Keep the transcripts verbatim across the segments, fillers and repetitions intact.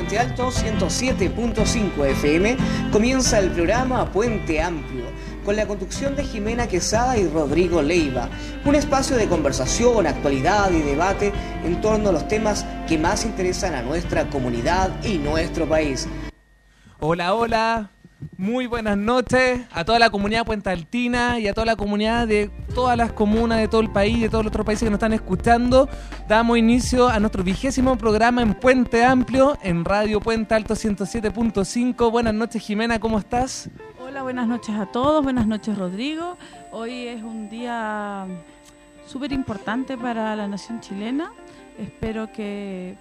Puente Alto ciento siete punto cinco F M comienza el programa Puente Amplio, con la conducción de Jimena Quesada y Rodrigo Leiva, un espacio de conversación, actualidad y debate en torno a los temas que más interesan a nuestra comunidad y nuestro país. Hola, hola, muy buenas noches a toda la comunidad puentealtina y a toda la comunidad de todas las comunas de todo el país, de todos los otros países que nos están escuchando. Damos inicio a nuestro vigésimo programa en Puente Amplio, en Radio Puente Alto ciento siete punto cinco. Buenas noches, Jimena, ¿cómo estás? Hola, buenas noches a todos, buenas noches, Rodrigo. Hoy es un día súper importante para la nación chilena. Espero que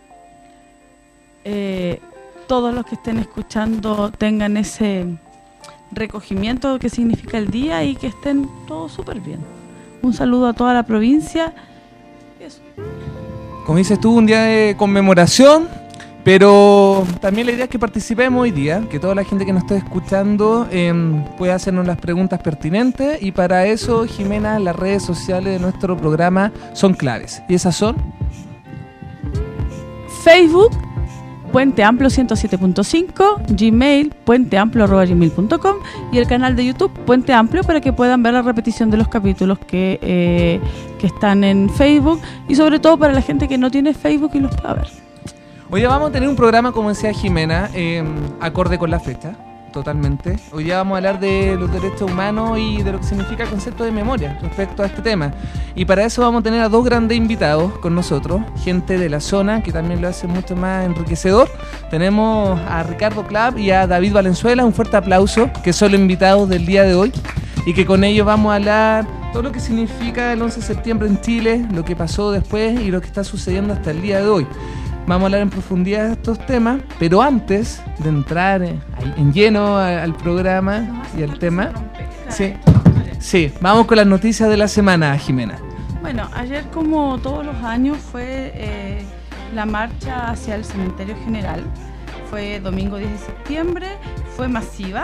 eh, todos los que estén escuchando tengan ese recogimiento que significa el día y que estén todos súper bien. Un saludo a toda la provincia. Eso. Como dices tú, un día de conmemoración, pero también la idea es que participemos hoy día, que toda la gente que nos esté escuchando eh, pueda hacernos las preguntas pertinentes, y para eso, Jimena, las redes sociales de nuestro programa son claves. ¿Y esas son? Facebook, Puente Amplio ciento siete punto cinco, Gmail, puenteamplio arroba gmail punto com, y el canal de YouTube Puente Amplio, para que puedan ver la repetición de los capítulos que, eh, que están en Facebook, y sobre todo para la gente que no tiene Facebook y los pueda ver. Hoy día vamos a tener un programa, como decía Jimena, eh, acorde con la fecha, totalmente. Hoy día vamos a hablar de los derechos humanos y de lo que significa el concepto de memoria respecto a este tema. Y para eso vamos a tener a dos grandes invitados con nosotros, gente de la zona, que también lo hace mucho más enriquecedor. Tenemos a Ricardo Clapp y a David Valenzuela. Un fuerte aplauso, que son los invitados del día de hoy, y que con ellos vamos a hablar todo lo que significa el once de septiembre en Chile, lo que pasó después y lo que está sucediendo hasta el día de hoy. Vamos a hablar en profundidad de estos temas, pero antes de entrar en lleno al programa y al tema, sí, sí, vamos con las noticias de la semana, Jimena. Bueno, ayer, como todos los años, fue eh, la marcha hacia el Cementerio General. Fue domingo diez de septiembre, fue masiva,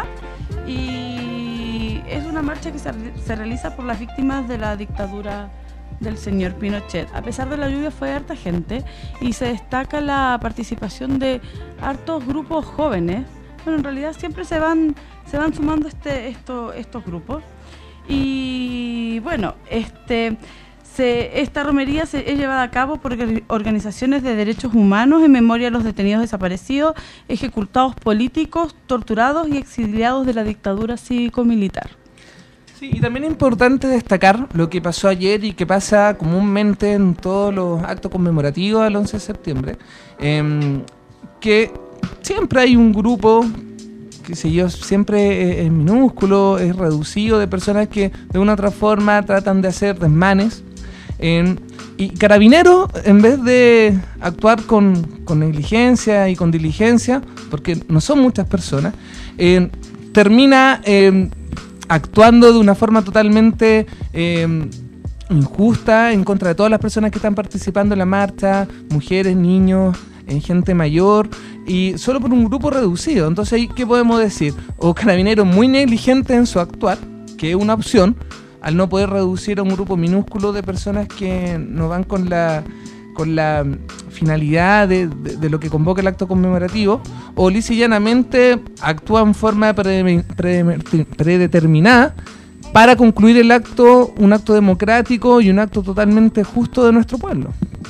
y es una marcha que se, se realiza por las víctimas de la dictadura del señor Pinochet. A pesar de la lluvia, fue harta gente, y se destaca la participación de hartos grupos jóvenes. Bueno, en realidad siempre se van se van sumando este esto, estos grupos, y bueno, este se, esta romería se, es llevada a cabo por organizaciones de derechos humanos en memoria de los detenidos desaparecidos, ejecutados políticos, torturados y exiliados de la dictadura cívico-militar. Sí, y también es importante destacar lo que pasó ayer y que pasa comúnmente en todos los actos conmemorativos del once de septiembre, eh, que siempre hay un grupo, qué sé yo, siempre es minúsculo, es reducido, de personas que de una u otra forma tratan de hacer desmanes, eh, y Carabineros, en vez de actuar con, con negligencia y con diligencia, porque no son muchas personas, eh, termina Eh, actuando de una forma totalmente eh, injusta en contra de todas las personas que están participando en la marcha, mujeres, niños, eh, gente mayor, y solo por un grupo reducido. Entonces, ¿qué podemos decir? O Carabineros muy negligente en su actuar, que es una opción, al no poder reducir a un grupo minúsculo de personas que no van con la con la finalidad de, de, de lo que convoca el acto conmemorativo, o lisa y llanamente actúa en forma pre, pre, predeterminada para concluir el acto, un acto democrático y un acto totalmente justo de nuestro pueblo.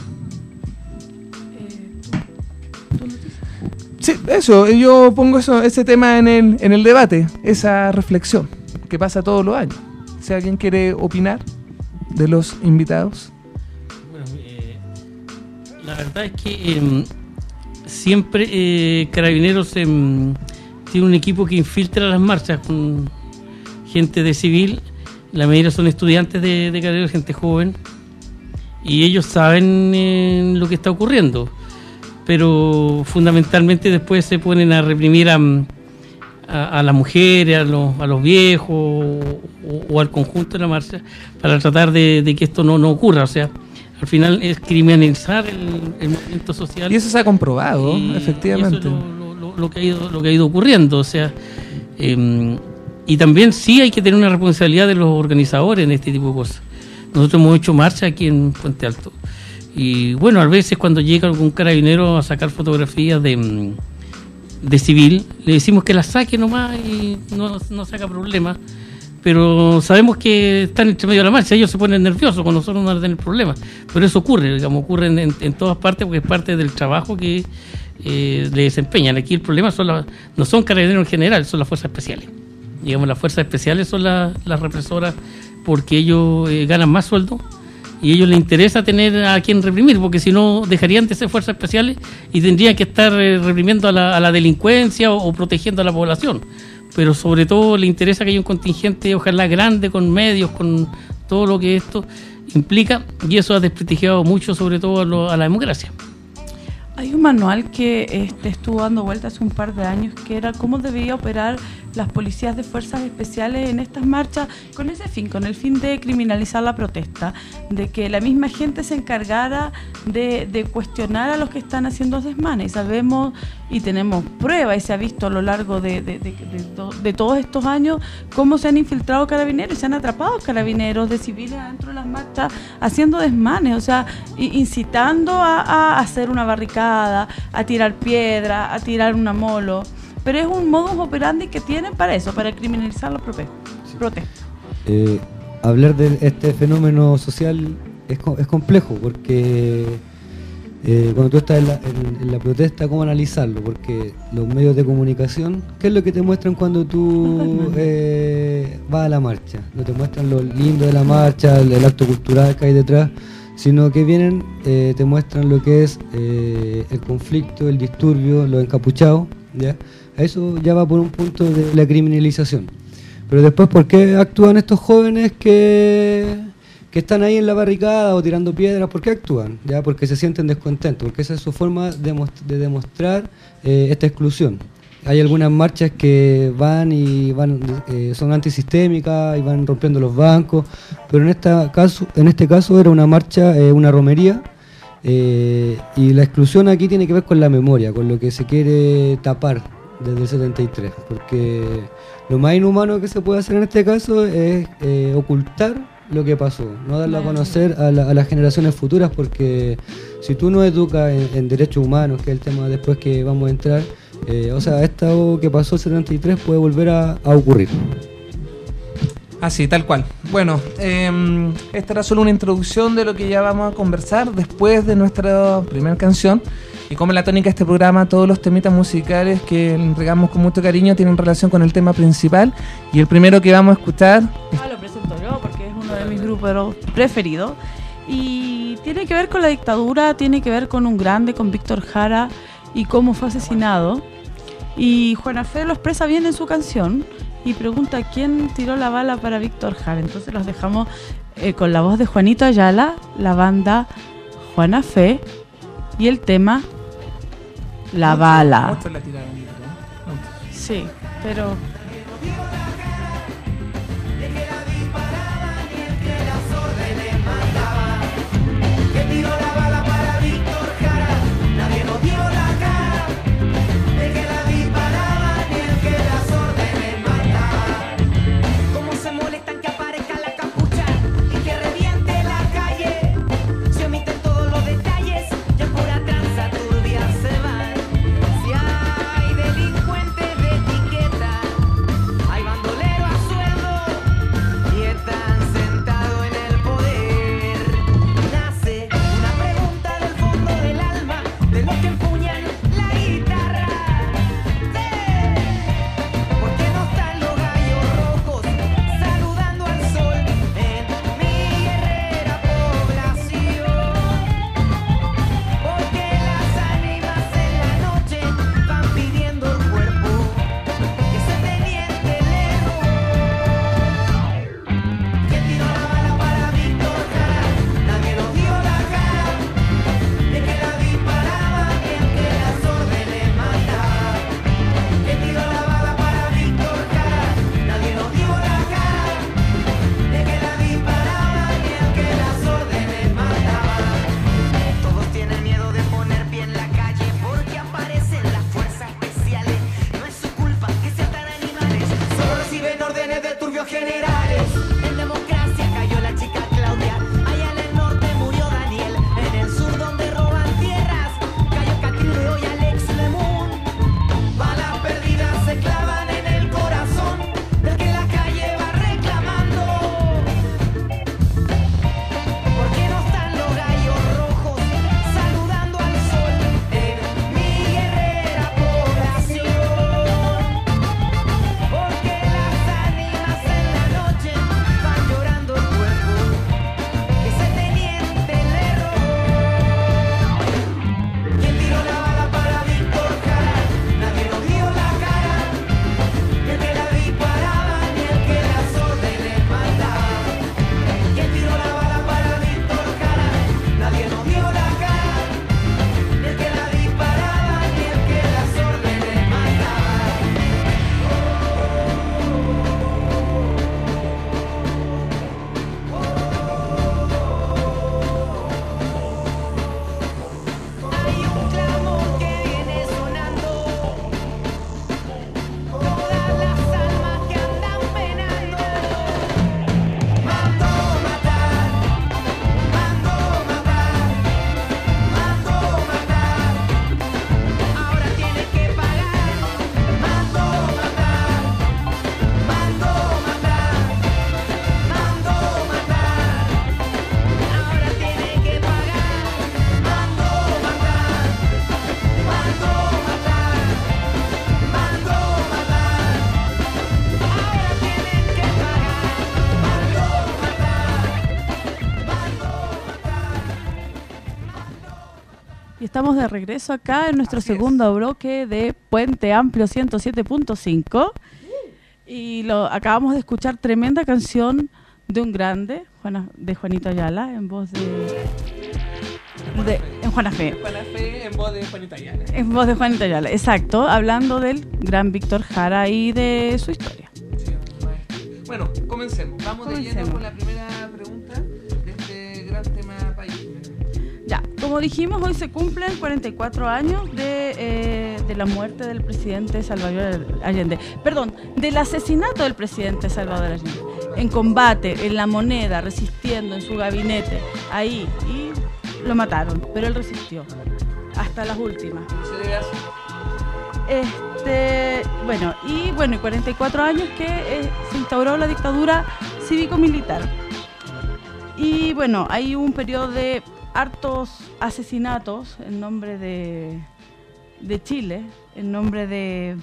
Sí, eso, yo pongo eso, ese tema en el, en el debate, esa reflexión que pasa todos los años. Si alguien quiere opinar de los invitados. La verdad es que eh, siempre eh, Carabineros eh, tiene un equipo que infiltra las marchas con gente de civil. La mayoría son estudiantes de, de Carabineros, gente joven, y ellos saben eh, lo que está ocurriendo, pero fundamentalmente después se ponen a reprimir a, a, a las mujeres, a los, a los viejos o, o al conjunto de la marcha, para tratar de, de que esto no, no ocurra. O sea, al final es criminalizar el, el movimiento social. Y eso se ha comprobado, y, efectivamente. Y eso es lo, lo, lo, que ha ido, lo que ha ido ocurriendo. O sea, eh, y también sí hay que tener una responsabilidad de los organizadores en este tipo de cosas. Nosotros hemos hecho marcha aquí en Puente Alto. Y bueno, a veces cuando llega algún carabinero a sacar fotografías de, de civil, le decimos que la saque nomás y no, no saca problemas, pero sabemos que están entre medio de la marcha, ellos se ponen nerviosos con nosotros no tener problemas, pero eso ocurre, digamos, ocurre en, en todas partes porque es parte del trabajo que eh, le desempeñan. Aquí el problema son las, no son carabineros en general, son las fuerzas especiales. Digamos, las fuerzas especiales son la, las represoras porque ellos eh, ganan más sueldo y a ellos les interesa tener a quien reprimir, porque si no dejarían de ser fuerzas especiales y tendrían que estar eh, reprimiendo a la, a la delincuencia o, o protegiendo a la población. Pero sobre todo le interesa que haya un contingente, ojalá grande, con medios, con todo lo que esto implica, y eso ha desprestigiado mucho, sobre todo a, lo, a la democracia. Hay un manual que este, estuvo dando vueltas hace un par de años, que era cómo debía operar las policías de fuerzas especiales en estas marchas, con ese fin, con el fin de criminalizar la protesta, de que la misma gente se encargara de, de cuestionar a los que están haciendo desmanes. Y sabemos y tenemos pruebas, y se ha visto a lo largo de, de, de, de, de, de todos estos años cómo se han infiltrado carabineros y se han atrapado carabineros de civiles dentro de las marchas haciendo desmanes, o sea, incitando a, a hacer una barricada, a tirar piedra, a tirar una molo. Pero es un modus operandi que tienen para eso, para criminalizar la protesta. Eh, hablar de este fenómeno social es, es complejo, porque eh, cuando tú estás en la, en, en la protesta, ¿cómo analizarlo? Porque los medios de comunicación, ¿qué es lo que te muestran cuando tú eh, vas a la marcha? No te muestran lo lindo de la marcha, el, el acto cultural que hay detrás, sino que vienen, eh, te muestran lo que es eh, el conflicto, el disturbio, los encapuchados, ¿ya? Eso ya va por un punto de la criminalización. Pero después, ¿por qué actúan estos jóvenes que, que están ahí en la barricada o tirando piedras? ¿Por qué actúan? ¿Ya? Porque se sienten descontentos, porque esa es su forma de, de demostrar eh, esta exclusión. Hay algunas marchas que van y van eh, son antisistémicas y van rompiendo los bancos, pero en, esta caso, en este caso era una marcha, eh, una romería, eh, y la exclusión aquí tiene que ver con la memoria, con lo que se quiere tapar desde el setenta y tres, porque lo más inhumano que se puede hacer en este caso es eh, ocultar lo que pasó, no darlo a conocer a, la, a las generaciones futuras, porque si tú no educas en, en derechos humanos, que es el tema después que vamos a entrar, eh, o sea, esto que pasó el setenta y tres puede volver a, a ocurrir. Así, tal cual. Bueno, eh, esta era solo una introducción de lo que ya vamos a conversar después de nuestra primera canción. Y como en la tónica de este programa, todos los temitas musicales que entregamos con mucho cariño tienen relación con el tema principal. Y el primero que vamos a escuchar... Ah, lo presento yo porque es uno de mis grupos preferidos. Y tiene que ver con la dictadura, tiene que ver con un grande, con Víctor Jara y cómo fue asesinado. Y Juana Fe lo expresa bien en su canción y pregunta quién tiró la bala para Víctor Jara. Entonces los dejamos eh, con la voz de Juanito Ayala, la banda Juana Fe y el tema La Bala. Muchos la tiraron, ¿no? Sí, pero... Hay bandos estamos de regreso acá en nuestro Así segundo es. bloque de Puente Amplio ciento siete punto cinco. Y lo acabamos de escuchar tremenda canción de un grande, Juana, de Juanito Ayala, en voz de... de en Juana Fe. Juana Fe en voz de Juanita Ayala. En voz de Juanito Ayala, exacto, hablando del gran Víctor Jara y de su historia. Bueno, comencemos. Vamos de lleno Comencemos. con la primera pregunta de este gran tema país. Ya, como dijimos, hoy se cumplen cuarenta y cuatro años de, eh, de la muerte del presidente Salvador Allende. Perdón, del asesinato del presidente Salvador Allende. En combate, en La Moneda, resistiendo en su gabinete, ahí, y lo mataron, pero él resistió hasta las últimas. Se debe hacer. Este, bueno, y bueno, y cuarenta y cuatro años que eh, se instauró la dictadura cívico-militar. Y bueno, hay un periodo de hartos asesinatos en nombre de, de Chile, en nombre de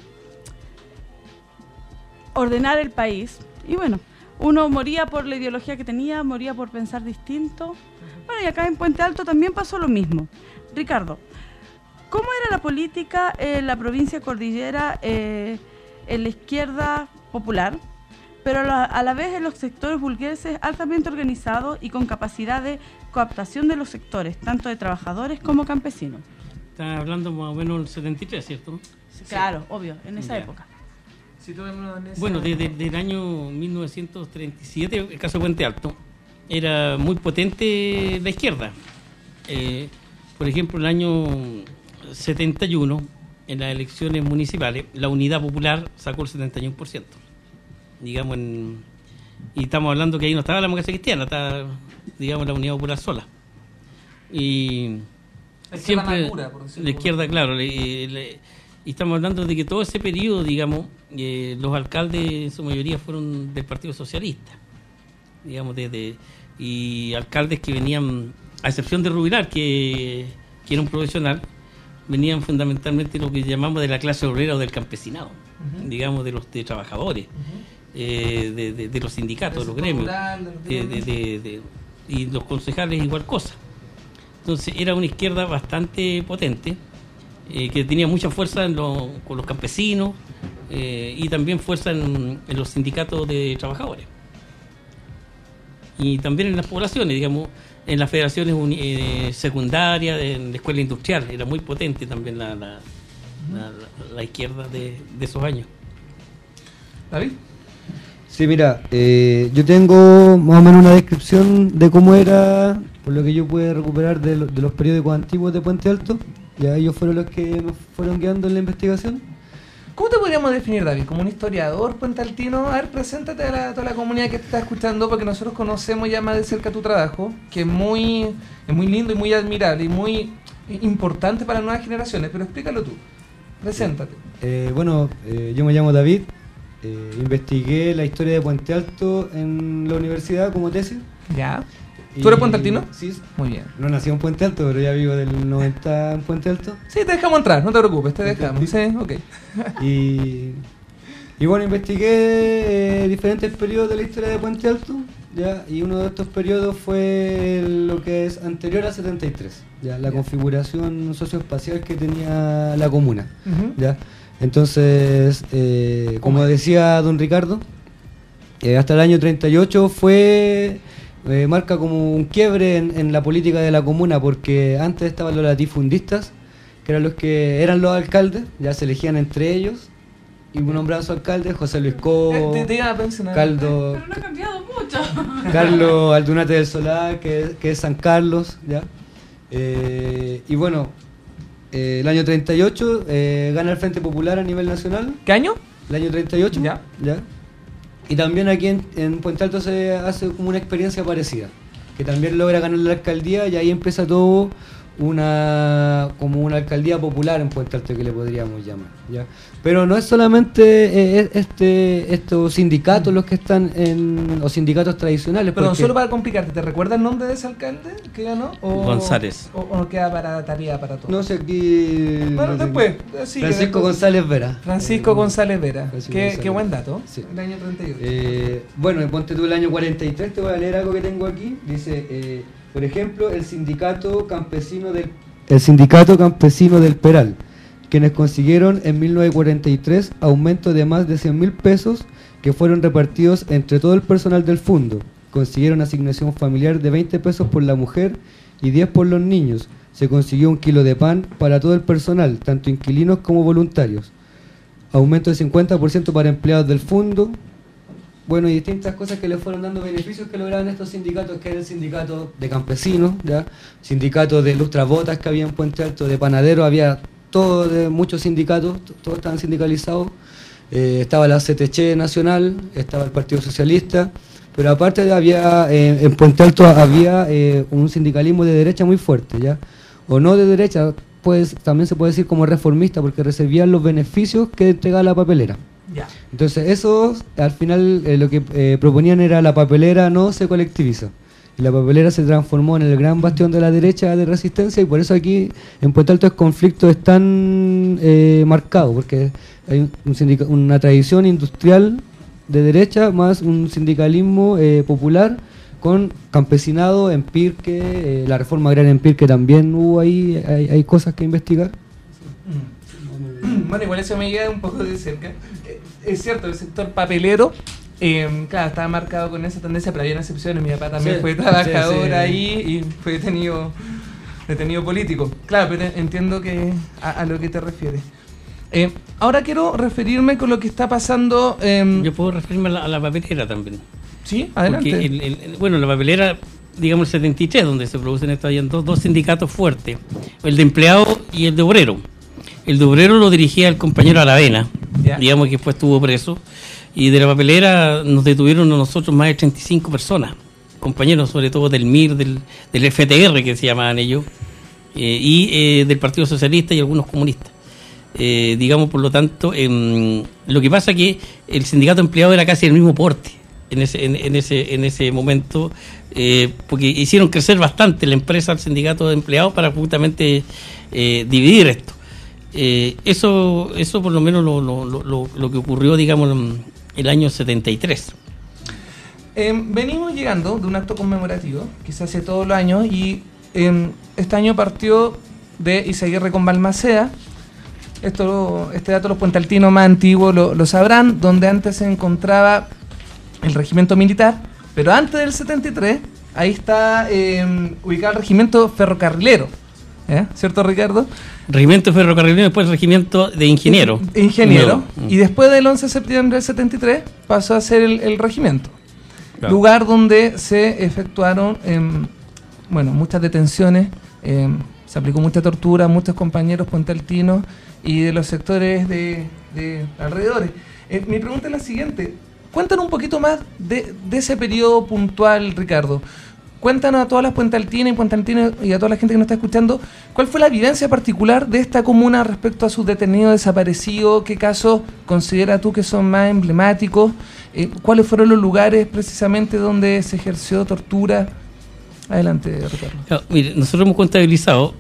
ordenar el país. Y bueno, uno moría por la ideología que tenía, moría por pensar distinto. Bueno, y acá en Puente Alto también pasó lo mismo. Ricardo, ¿cómo era la política en la provincia cordillera, eh, en la izquierda popular, pero a la, a la vez en los sectores burgueses altamente organizados y con capacidad de cooptación de los sectores, tanto de trabajadores como campesinos? Está hablando más o menos del setenta y tres, ¿cierto? Claro, obvio, en esa Ya. época. Si tuviéramos en esa- Bueno, desde el año mil novecientos treinta y siete, el caso de Puente Alto, era muy potente la izquierda. Eh, por ejemplo, el año setenta y uno, en las elecciones municipales, la Unidad Popular sacó el setenta y uno por ciento. Digamos, en, y estamos hablando que ahí no estaba la democracia cristiana, estaba, digamos, la Unidad Popular sola. Y La izquierda siempre madura, por decirlo la izquierda, claro, le- le- y estamos hablando de que todo ese periodo, digamos, eh, los alcaldes en su mayoría fueron del Partido Socialista, digamos, desde y alcaldes que venían, a excepción de Rubilar, que, que era un profesional, venían fundamentalmente lo que llamamos de la clase obrera o del campesinado, Ujú. digamos, de los de trabajadores, eh, de, de- de los sindicatos, de los Del gremios, sector rural, de los de- de- gremios. de- de- y los concejales igual cosa. Entonces era una izquierda bastante potente, eh, que tenía mucha fuerza en lo- con los campesinos eh, y también fuerza en, en los sindicatos de trabajadores. Y también en las poblaciones, digamos, en las federaciones uni- eh, secundarias, en la escuela industrial, era muy potente también la, la, la- la- la izquierda de, de esos años. David. Sí, mira, eh, yo tengo más o menos una descripción de cómo era, por lo que yo pude recuperar de, lo- de los periódicos antiguos de Puente Alto. Ya ellos fueron los que me fueron guiando en la investigación. ¿Cómo te podríamos definir, David? ¿Como un historiador puentaltino? A ver, preséntate a, la- a toda la comunidad que te está escuchando, porque nosotros conocemos ya más de cerca tu trabajo, que es muy, es muy lindo y muy admirable y muy importante para las nuevas generaciones, pero explícalo tú. Preséntate. Eh, bueno, eh, yo me llamo David, eh, investigué la historia de Puente Alto en la universidad como tesis. ¿Ya? y- ¿Tú eres puentealtino? Sí, Muy bien. no nací en Puente Alto, pero ya vivo del noventa en Puente Alto. Sí, te dejamos entrar, no te preocupes, te dejamos. Sí, ok. Y, y bueno, investigué eh, diferentes periodos de la historia de Puente Alto, ¿ya? Y uno de estos periodos fue lo que es anterior a setenta y tres, ¿ya? La Ya. configuración socioespacial que tenía la comuna, Ujú. ¿ya? Entonces, eh, como decía don Ricardo, eh, hasta el año treinta y ocho fue... eh, marca como un quiebre en, en la política de la comuna, porque antes estaban los latifundistas, que eran los que eran los alcaldes, ya se elegían entre ellos, y nombraban su alcalde, José Luis Cobo, Eh, te, te iba a mencionar. Caldo, Pero no ha cambiado mucho. Carlos Aldunate del Solar, que, que es San Carlos, ¿ya? Eh, y bueno, eh, el año treinta y ocho eh, gana el Frente Popular a nivel nacional, ¿Qué año? el año treinta y ocho, Ya. ¿ya? Y también aquí en, en Puente Alto se hace como una experiencia parecida, que también logra ganar la alcaldía y ahí empieza todo una como una alcaldía popular en Puente Alto, que le podríamos llamar, ¿ya? Pero no es solamente eh, este estos sindicatos los que están en los sindicatos tradicionales. Perdón, porque- solo para complicarte, ¿te recuerdas el nombre de ese alcalde que ganó? O, González. O, o no queda para tarea para todos? No sé aquí. Bueno, no sé después, aquí. eh, sigue, Francisco después. González Vera. Francisco González Vera. Francisco Qué, González qué buen Vera. dato. Sí. El año treinta y ocho. Eh, bueno, ponte tú el año cuarenta y tres, te voy a leer algo que tengo aquí. Dice, eh, por ejemplo, el sindicato campesino del el Sindicato Campesino del Peral, quienes consiguieron en mil novecientos cuarenta y tres aumento de más de cien mil pesos que fueron repartidos entre todo el personal del fondo. Consiguieron asignación familiar de veinte pesos por la mujer y diez por los niños. Se consiguió un kilo de pan para todo el personal, tanto inquilinos como voluntarios. Aumento de cincuenta por ciento para empleados del fondo. Bueno, y distintas cosas que le fueron dando beneficios que lograban estos sindicatos, que era el sindicato de campesinos, ¿ya? Sindicato de lustrabotas que había en Puente Alto, de panaderos, había todo, de muchos sindicatos, todos estaban sindicalizados. Eh, estaba la C T C Nacional, estaba el Partido Socialista, pero aparte había, eh, en Puente Alto había eh, un sindicalismo de derecha muy fuerte, ¿ya? O no de derecha, pues también se puede decir como reformista, porque recibían los beneficios que entregaba la papelera. Ya. Entonces eso, al final, eh, lo que eh, proponían era la papelera no se colectiviza. Y la papelera se transformó en el gran bastión de la derecha de resistencia, y por eso aquí en Puente Alto el conflicto es tan eh, marcado, porque hay un, un sindica- una tradición industrial de derecha más un sindicalismo eh, popular con campesinado en Pirque, eh, la reforma agraria en Pirque también hubo ahí, hay, hay cosas que investigar. Bueno, igual eso me llega un poco de cerca. Eh, Es cierto, el sector papelero, eh, claro, estaba marcado con esa tendencia, pero había excepciones. Mi papá también Sí, fue trabajador sí, sí. ahí y fue detenido, detenido político. Claro, pero entiendo que a, a lo que te refieres. Eh, ahora quiero referirme con lo que está pasando. Eh, Yo puedo referirme a la, a la papelera también. sí, adelante. Porque el, el, el- bueno, la papelera, digamos el setenta y tres, donde se producen estos, habían dos, dos sindicatos fuertes, el de empleados y el de obrero. El de obrero lo dirigía el compañero Aravena, Ya. digamos que después estuvo preso, y de la papelera nos detuvieron a nosotros más de treinta y cinco personas, compañeros sobre todo del M I R, del, del F T R que se llamaban ellos, eh, y eh, del Partido Socialista y algunos comunistas. Eh, digamos, por lo tanto, em, lo que pasa que el sindicato empleado era casi el mismo porte en ese en, en ese en ese momento, eh, porque hicieron crecer bastante la empresa al sindicato de empleados para justamente eh, dividir esto. Eh, eso eso por lo menos lo, lo, lo, lo que ocurrió, digamos, en el año setenta y tres. Eh, venimos llegando de un acto conmemorativo que se hace todos los años, y eh, este año partió de Izaguirre con Balmaceda. Esto, este dato los puentealtinos más antiguos lo, lo sabrán, donde antes se encontraba el regimiento militar, pero antes del setenta y tres, ahí está eh, ubicado el regimiento ferrocarrilero. ¿Eh? ¿Cierto, Ricardo? Regimiento ferrocarrilero, después regimiento de ingeniero. Ingeniero. Nuevo. Y después del once de septiembre del setenta y tres pasó a ser el, el regimiento. Claro. Lugar donde se efectuaron em, bueno, muchas detenciones, em, se aplicó mucha tortura a muchos compañeros puentealtinos y de los sectores de, de alrededores. Eh, mi pregunta es la siguiente. Cuéntanos un poquito más de, de ese periodo puntual, Ricardo. Cuéntanos a todas las puentealtinas y puentealtinos y a toda la gente que nos está escuchando, ¿cuál fue la vivencia particular de esta comuna respecto a sus detenidos desaparecidos? ¿Qué casos considera tú que son más emblemáticos? Eh, ¿Cuáles fueron los lugares precisamente donde se ejerció tortura? Adelante, Ricardo. Claro, mire, nosotros hemos contabilizado,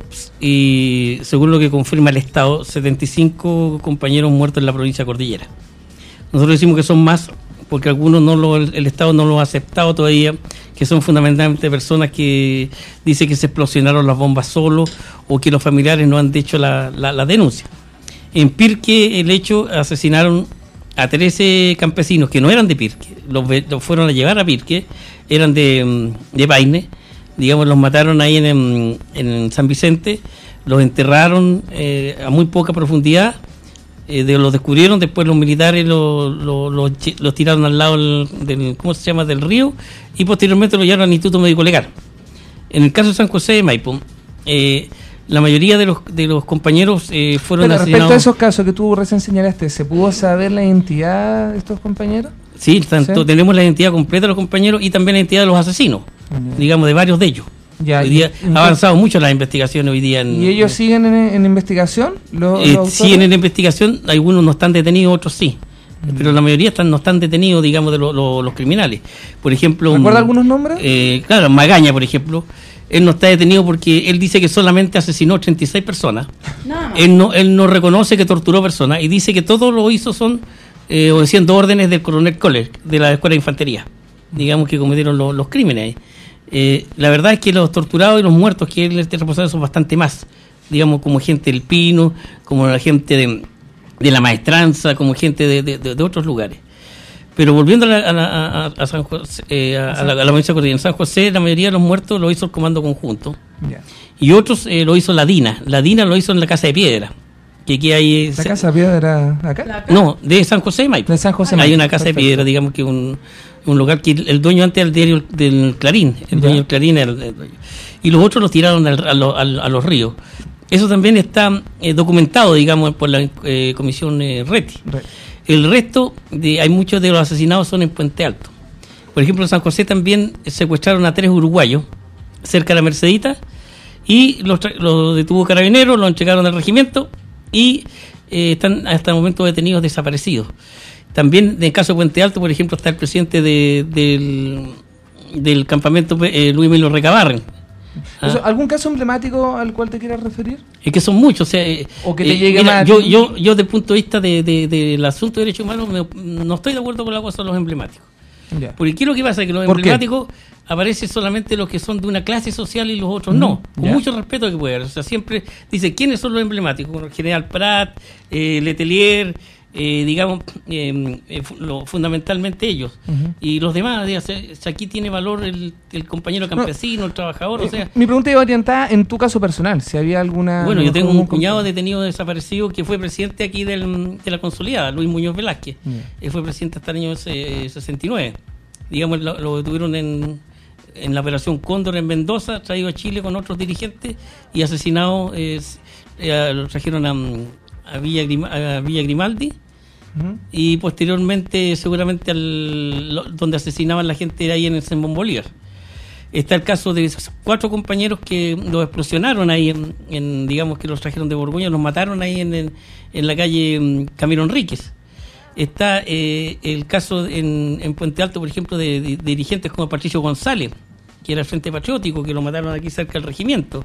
y según lo que confirma el Estado, setenta y cinco compañeros muertos en la provincia de Cordillera. Nosotros decimos que son más porque algunos no lo, el, el Estado no lo ha aceptado todavía, que son fundamentalmente personas que dicen que se explosionaron las bombas solos o que los familiares no han hecho la, la, la denuncia. En Pirque, el hecho, asesinaron a trece campesinos que no eran de Pirque, los, los fueron a llevar a Pirque, eran de, de Paine, digamos, los mataron ahí en, en, en San Vicente, los enterraron eh, a muy poca profundidad, eh, de, los descubrieron, después los militares los lo, lo, lo tiraron al lado del, del, ¿cómo se llama?, del río, y posteriormente lo llevaron al Instituto Médico Legal. En el caso de San José de Maipo, eh, la mayoría de los de los compañeros eh, fueron Pero asesinados. respecto a esos casos que tú recién señalaste, ¿se pudo saber la identidad de estos compañeros? Sí, tanto ¿Sí? tenemos la identidad completa de los compañeros y también la identidad de los asesinos, Ya. digamos, de varios de ellos. Ya, hoy y- día y- ha avanzado mucho las investigaciones hoy día. En, ¿Y ellos siguen en, en investigación? ¿Los, eh, los autores? siguen en la investigación, algunos no están detenidos, otros sí. Pero la mayoría están, no están detenidos, digamos, de lo- lo- los criminales. Por ejemplo... ¿Recuerda un- algunos nombres? Eh, claro, Magaña, por ejemplo. Él no está detenido porque él dice que solamente asesinó treinta y seis personas. Nada más. Él no, él no reconoce que torturó personas y dice que todo lo hizo son eh, obedeciendo órdenes del coronel Kohler, de la Escuela de Infantería, digamos, que cometieron lo- los crímenes ahí. Eh, la verdad es que los torturados y los muertos que él es responsable son bastante más. digamos, como gente del Pino, como la gente de, de la Maestranza, como gente de, de, de, de otros lugares. Pero volviendo a, la, a, la, a, a San José, eh, a, a la, a la provincia cordillera, en San José la mayoría de los muertos lo hizo el Comando Conjunto. Yeah. Y otros eh, lo hizo la DINA. La DINA lo hizo en la Casa de Piedra. Que aquí hay, ¿La se... Casa de Piedra acá? acá? No, de San José de Maipo. De San José Maipo. Hay una Casa Perfecto. de Piedra, digamos que un, un lugar que el dueño antes del diario del Clarín. El dueño yeah. del Clarín era el, el dueño. Y los otros los tiraron al, a, lo, a, a los ríos. Eso también está eh, documentado, digamos, por la eh, Comisión eh, Reti. Right. El resto, de, hay muchos de los asesinados son en Puente Alto. Por ejemplo, en San José también secuestraron a tres uruguayos cerca de la Mercedita y los, los detuvo Carabineros, los entregaron al regimiento y eh, están hasta el momento detenidos desaparecidos. También en el caso de Puente Alto, por ejemplo, está el presidente de, del, del campamento eh, Luis Emilio Recabarren. ¿Ah? ¿Algún caso emblemático al cual te quieras referir? Es que son muchos, o sea, o que te eh, llegue mira, más. Yo, yo, yo, desde el punto de vista de, de, de, del asunto de derechos humanos, me, no estoy de acuerdo con la cosa de los emblemáticos. Yeah. Porque ¿qué es lo que pasa? Que los emblemáticos qué? aparecen solamente los que son de una clase social y los otros mm, no. Con yeah. mucho respeto que puede haber. O sea, siempre dice quiénes son los emblemáticos. Bueno, el General Prat, eh, Letelier. Eh, digamos, eh, eh, lo, fundamentalmente ellos. Uh-huh. Y los demás, o sea, aquí tiene valor el, el compañero campesino, no, el trabajador, eh, o sea... Mi pregunta iba orientada en tu caso personal, si había alguna... Bueno, yo tengo un cuñado detenido desaparecido que fue presidente aquí del, de la consolidada, Luis Muñoz Velázquez. Uh-huh. Él fue presidente hasta el año eh, sesenta y nueve. Digamos, lo, lo detuvieron en, en la operación Cóndor en Mendoza, traído a Chile con otros dirigentes y asesinado, eh, eh, lo trajeron a... a Villa, Grima, a Villa Grimaldi uh-huh. y posteriormente seguramente al, lo, donde asesinaban la gente ahí en el Simón Bolívar. Está el caso de cuatro compañeros que los explosionaron ahí en, en digamos que los trajeron de Borgoña, los mataron ahí en, en, en la calle Camilo Enríquez. Está eh, el caso en, en Puente Alto, por ejemplo, de, de, de dirigentes como Patricio González, que era el Frente Patriótico, que lo mataron aquí cerca del regimiento.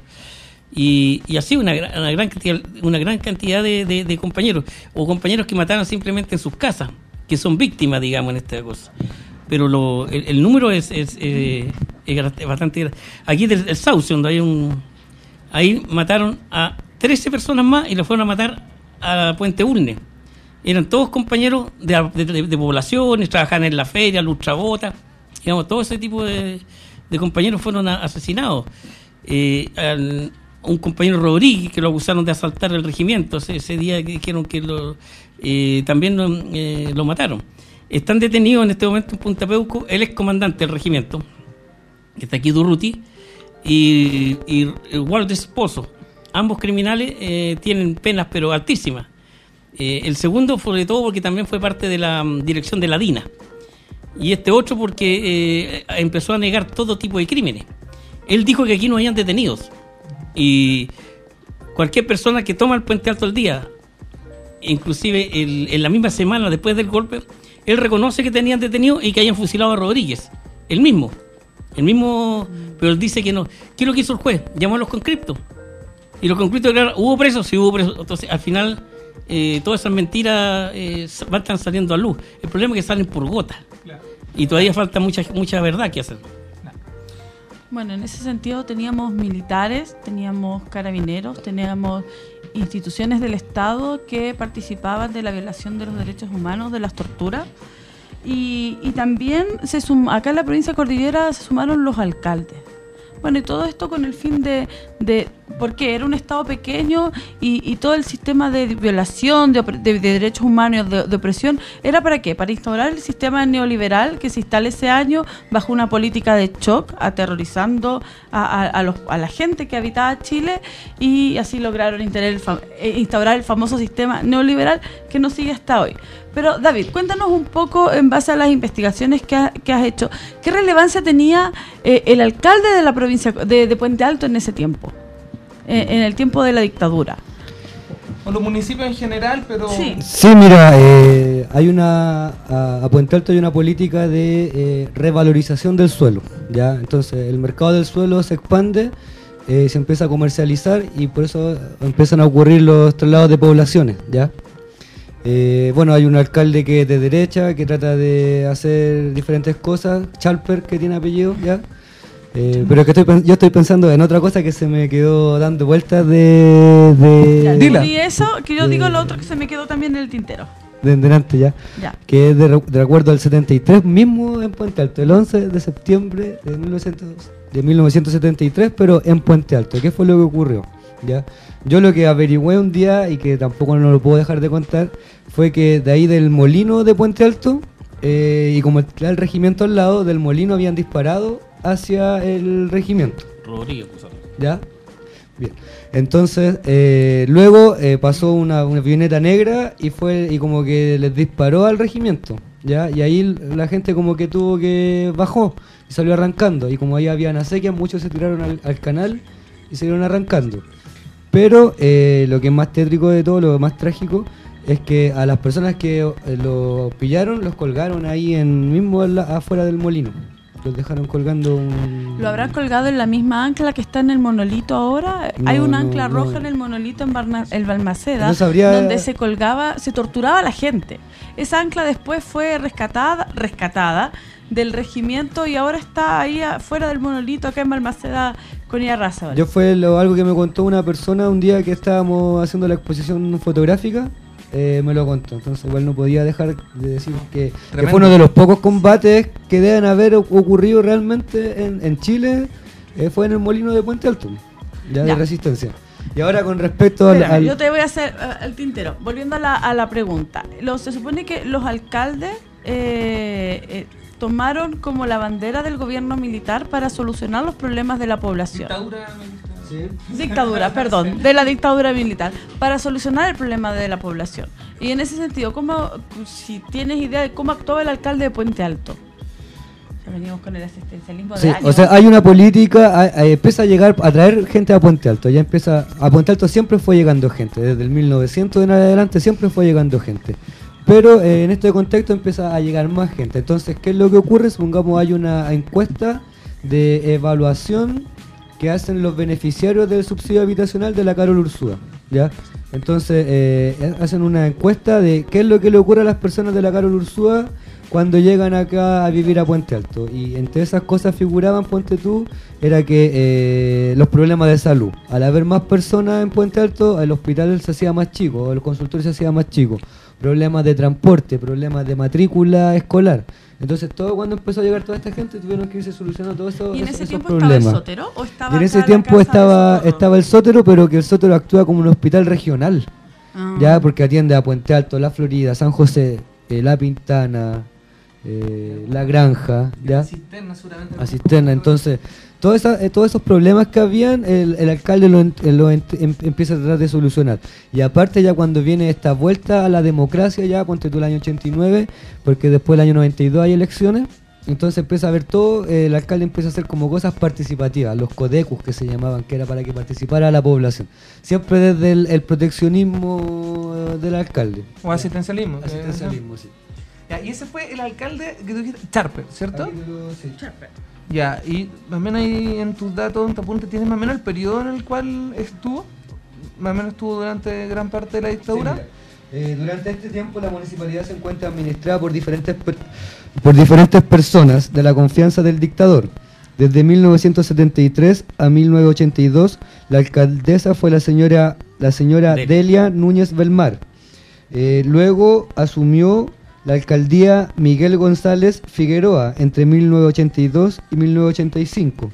Y, y así una, una gran cantidad, una gran cantidad de, de, de compañeros o compañeros que mataron simplemente en sus casas, que son víctimas, digamos, en esta cosa. Pero lo, el, el número es, es, eh, es bastante grande. Aquí del el Sauce, donde hay un... Ahí mataron a trece personas más y lo fueron a matar a Puente Urne. Eran todos compañeros de, de, de, de poblaciones, trabajaban en la feria, Lustrabota, digamos, todo ese tipo de, de compañeros fueron a, asesinados. Eh, al, un compañero Rodríguez que lo acusaron de asaltar el regimiento ese, ese día que dijeron que lo, eh, también lo, eh, lo mataron. Están detenidos en este momento en Punta Peuco el excomandante del regimiento, que está aquí, Durruti, y, y Walter Esposo. Ambos criminales eh, tienen penas pero altísimas. Eh, el segundo sobre todo porque también fue parte de la um, dirección de la DINA, y este otro porque eh, empezó a negar todo tipo de crímenes. Él dijo que aquí no habían detenidos. Y cualquier persona que toma el Puente Alto al día, inclusive el, en la misma semana después del golpe, él reconoce que tenían detenido y que hayan fusilado a Rodríguez, el mismo, el mismo, pero él dice que no. ¿Qué es lo que hizo el juez? Llamó a los conscriptos y los conscriptos declararon, ¿hubo presos? Sí, hubo presos. Entonces, al final, eh, todas esas mentiras eh, van están saliendo a luz. El problema es que salen por gotas y todavía falta mucha mucha verdad que hacer. Bueno, en ese sentido teníamos militares, teníamos carabineros, teníamos instituciones del Estado que participaban de la violación de los derechos humanos, de las torturas, y, y también se sum, acá en la provincia de Cordillera se sumaron los alcaldes. Bueno, y todo esto con el fin de... de porque era un Estado pequeño y, y todo el sistema de violación de, de, de derechos humanos, de, de opresión, ¿era para qué? Para instaurar el sistema neoliberal que se instala ese año bajo una política de shock, aterrorizando a, a, a, los, a la gente que habitaba Chile, y así lograron instaurar el, fam- instaurar el famoso sistema neoliberal que nos sigue hasta hoy. Pero David, cuéntanos un poco, en base a las investigaciones que, ha, que has hecho, ¿qué relevancia tenía eh, el alcalde de la provincia de, de Puente Alto en ese tiempo? En el tiempo de la dictadura. O los municipios en general, pero... Sí, sí mira, eh, hay una... A, a Puente Alto hay una política de eh, revalorización del suelo, ¿ya? Entonces, el mercado del suelo se expande, eh, se empieza a comercializar y por eso empiezan a ocurrir los traslados de poblaciones, ¿ya? Eh, bueno, hay un alcalde que es de derecha, que trata de hacer diferentes cosas, Chalper, que tiene apellido, ¿ya? Eh, pero que estoy, yo estoy pensando en otra cosa que se me quedó dando vueltas de... de Ya, Dila. y eso, que yo de- digo lo otro que se me quedó también en el tintero. de en delante ya, Ya. que es de, re- de acuerdo al setenta y tres mismo en Puente Alto, el once de septiembre de, mil novecientos, de mil novecientos setenta y tres, pero en Puente Alto. ¿Qué fue lo que ocurrió? ¿Ya? Yo lo que averigüé un día y que tampoco no lo puedo dejar de contar fue que de ahí del molino de Puente Alto, eh, y como está el regimiento al lado, del molino habían disparado hacia el regimiento. Rodrigo, pues, ¿Ya? Bien. Entonces, eh, luego eh, pasó una, una avioneta negra y fue y como que les disparó al regimiento, ¿ya? Y ahí la gente como que tuvo que bajó y salió arrancando. Y como ahí había una sequía, muchos se tiraron al, al canal y siguieron arrancando. Pero eh, lo que es más tétrico de todo, lo más trágico, es que a las personas que eh, lo pillaron, los colgaron ahí en mismo en la- afuera del molino. Los dejaron colgando un... ¿Lo habrán colgado en la misma ancla que está en el monolito ahora? No, Hay una no, ancla no. roja en el monolito en Barna- el Balmaceda, No sabría- donde se colgaba, se torturaba a la gente. Esa ancla después fue rescatada, rescatada del regimiento y ahora está ahí afuera del monolito acá en Balmaceda con Irarrázaval. Yo fue lo, algo que me contó una persona un día que estábamos haciendo la exposición fotográfica, eh, me lo contó. Entonces igual no podía dejar de decir que, que Tremendo. fue uno de los pocos combates que deben haber o- ocurrido realmente en, en Chile, eh, fue en el molino de Puente Alto, ya, de Ya. resistencia. Y ahora con respecto al... Espérame, al- yo te voy a hacer uh, el tintero. Volviendo a la, a la pregunta. Lo, se supone que los alcaldes eh, eh, tomaron como la bandera del gobierno militar para solucionar los problemas de la población. Dictadura, perdón, de la dictadura militar, para solucionar el problema de la población. Y en ese sentido, ¿cómo, si tienes idea de cómo actuó el alcalde de Puente Alto? Ya venimos con el asistencialismo de Sí, años. o sea, hay una política, hay- hay- empieza a llegar, a traer gente a Puente Alto. Ya empieza, a Puente Alto siempre fue llegando gente, desde el mil novecientos en adelante siempre fue llegando gente. Pero eh, en este contexto empieza a llegar más gente. Entonces, ¿qué es lo que ocurre? Supongamos hay una encuesta de evaluación que hacen los beneficiarios del subsidio habitacional de la Carol Ursúa, ¿ya? Entonces, eh, hacen una encuesta de qué es lo que le ocurre a las personas de la Carol Ursúa cuando llegan acá a vivir a Puente Alto. Y entre esas cosas figuraban, ponte tú, era que eh, los problemas de salud. Al haber más personas en Puente Alto, el hospital se hacía más chico, el consultorio se hacía más chico. Problemas de transporte, problemas de matrícula escolar. Entonces, todo cuando empezó a llegar toda esta gente, tuvieron que irse solucionando todos esos, ¿Y en esos, ese esos tiempo problemas. estaba el sótero? ¿O estaba Y en ese acá la tiempo casa de estaba, socorro? estaba el sótero, pero que el sótero actúa como un hospital regional. Ah. Ya, porque atiende a Puente Alto, La Florida, San José, eh, La Pintana, eh, La Granja, ya, Cisterna, seguramente. a Cisterna. Entonces, todo esa- eh, todos esos problemas que habían, el, el alcalde lo, en- eh, lo ent- em- empieza a tratar de solucionar. Y aparte, ya cuando viene esta vuelta a la democracia, ya ponte tú el año ochenta y nueve, porque después del año noventa y dos hay elecciones. Entonces empieza a ver todo, eh, el alcalde empieza a hacer como cosas participativas, los codecus que se llamaban, que era para que participara la población. Siempre desde el, el proteccionismo eh, del alcalde. O asistencialismo. que- Asistencialismo, sí. Ya, y ese fue el alcalde que tú dijiste, Charper, ¿cierto? Capítulo, sí. Ya, y más o menos ahí en tus datos, en tu apunte, ¿tienes más o menos el periodo en el cual estuvo? Más o menos estuvo durante gran parte de la dictadura. Sí, mira, eh, durante este tiempo la municipalidad se encuentra administrada por diferentes per- por diferentes personas de la confianza del dictador. Desde mil novecientos setenta y tres a mil novecientos ochenta y dos, la alcaldesa fue la señora la señora Delia. Delia Núñez Belmar. Eh, luego asumió la alcaldía Miguel González Figueroa entre mil novecientos ochenta y dos y mil novecientos ochenta y cinco.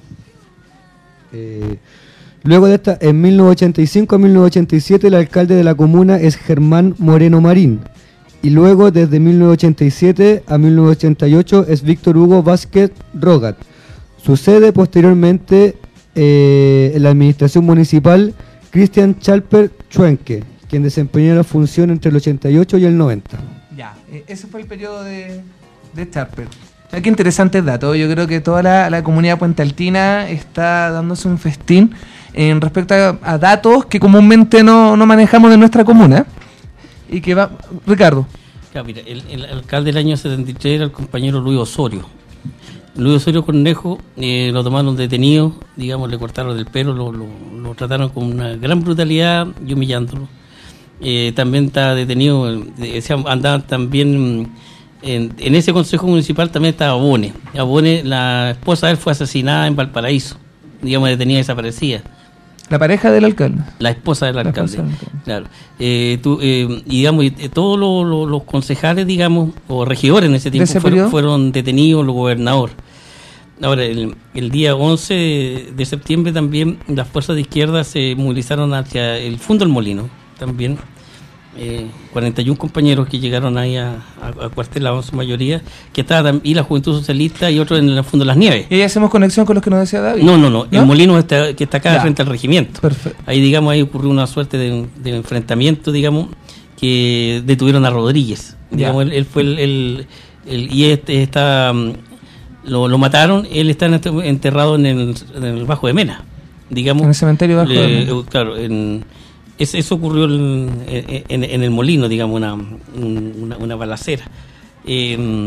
Eh, Luego de esta, en mil novecientos ochenta y cinco a mil novecientos ochenta y siete, el alcalde de la comuna es Germán Moreno Marín. Y luego, desde mil novecientos ochenta y siete a mil novecientos ochenta y ocho, es Víctor Hugo Vázquez Rogat. Sucede posteriormente eh, en la administración municipal Cristian Chalper Chuenque, quien desempeñó la función entre el ochenta y ocho y el noventa. Ya, eh, ese fue el periodo de, de Charper. Ya, qué interesante dato. Yo creo que toda la, la comunidad puentealtina está dándose un festín en respecto a, a datos que comúnmente no, no manejamos de nuestra comuna. Y que va... Ricardo. Claro, mira, el, el alcalde del año setenta y tres era el compañero Luis Osorio. Luis Osorio Cornejo eh, lo tomaron detenido, digamos, le cortaron el pelo, lo, lo, lo trataron con una gran brutalidad y humillándolo. Eh, también está detenido, eh, se andaban también en, en ese consejo municipal también estaba Abone. Abone, la esposa de él fue asesinada en Valparaíso, digamos, detenida y desaparecida. La pareja del alcalde. La esposa del La alcalde. esposa del alcalde. Claro. Eh, tú, eh, y digamos, y, eh, todos los, los, los concejales, digamos, o regidores en ese tiempo ese fueron, periodo? fueron detenidos, los gobernadores. Ahora, el, el día once de septiembre también las fuerzas de izquierda se movilizaron hacia el Fondo del Molino, también. Eh, cuarenta y uno compañeros que llegaron ahí a, a, a cuartelados en su mayoría, que estaba tam- y la Juventud Socialista y otro en el Fondo de las Nieves. ¿Y ahí hacemos conexión con los que nos decía David? No, no, no, ¿No? el molino está, que está acá Ya. frente al regimiento. Perfecto. Ahí, digamos, ahí ocurrió una suerte de, de enfrentamiento, digamos, que detuvieron a Rodríguez. Digamos, Ya. él, él fue el, el, el- y este está mm, lo, lo mataron, él está en este- enterrado en el, en el Bajo de Mena, digamos. En el cementerio Bajo de le- Mena. Claro, en, es- eso ocurrió en, en, en el molino, digamos, una, una, una balacera. Eh,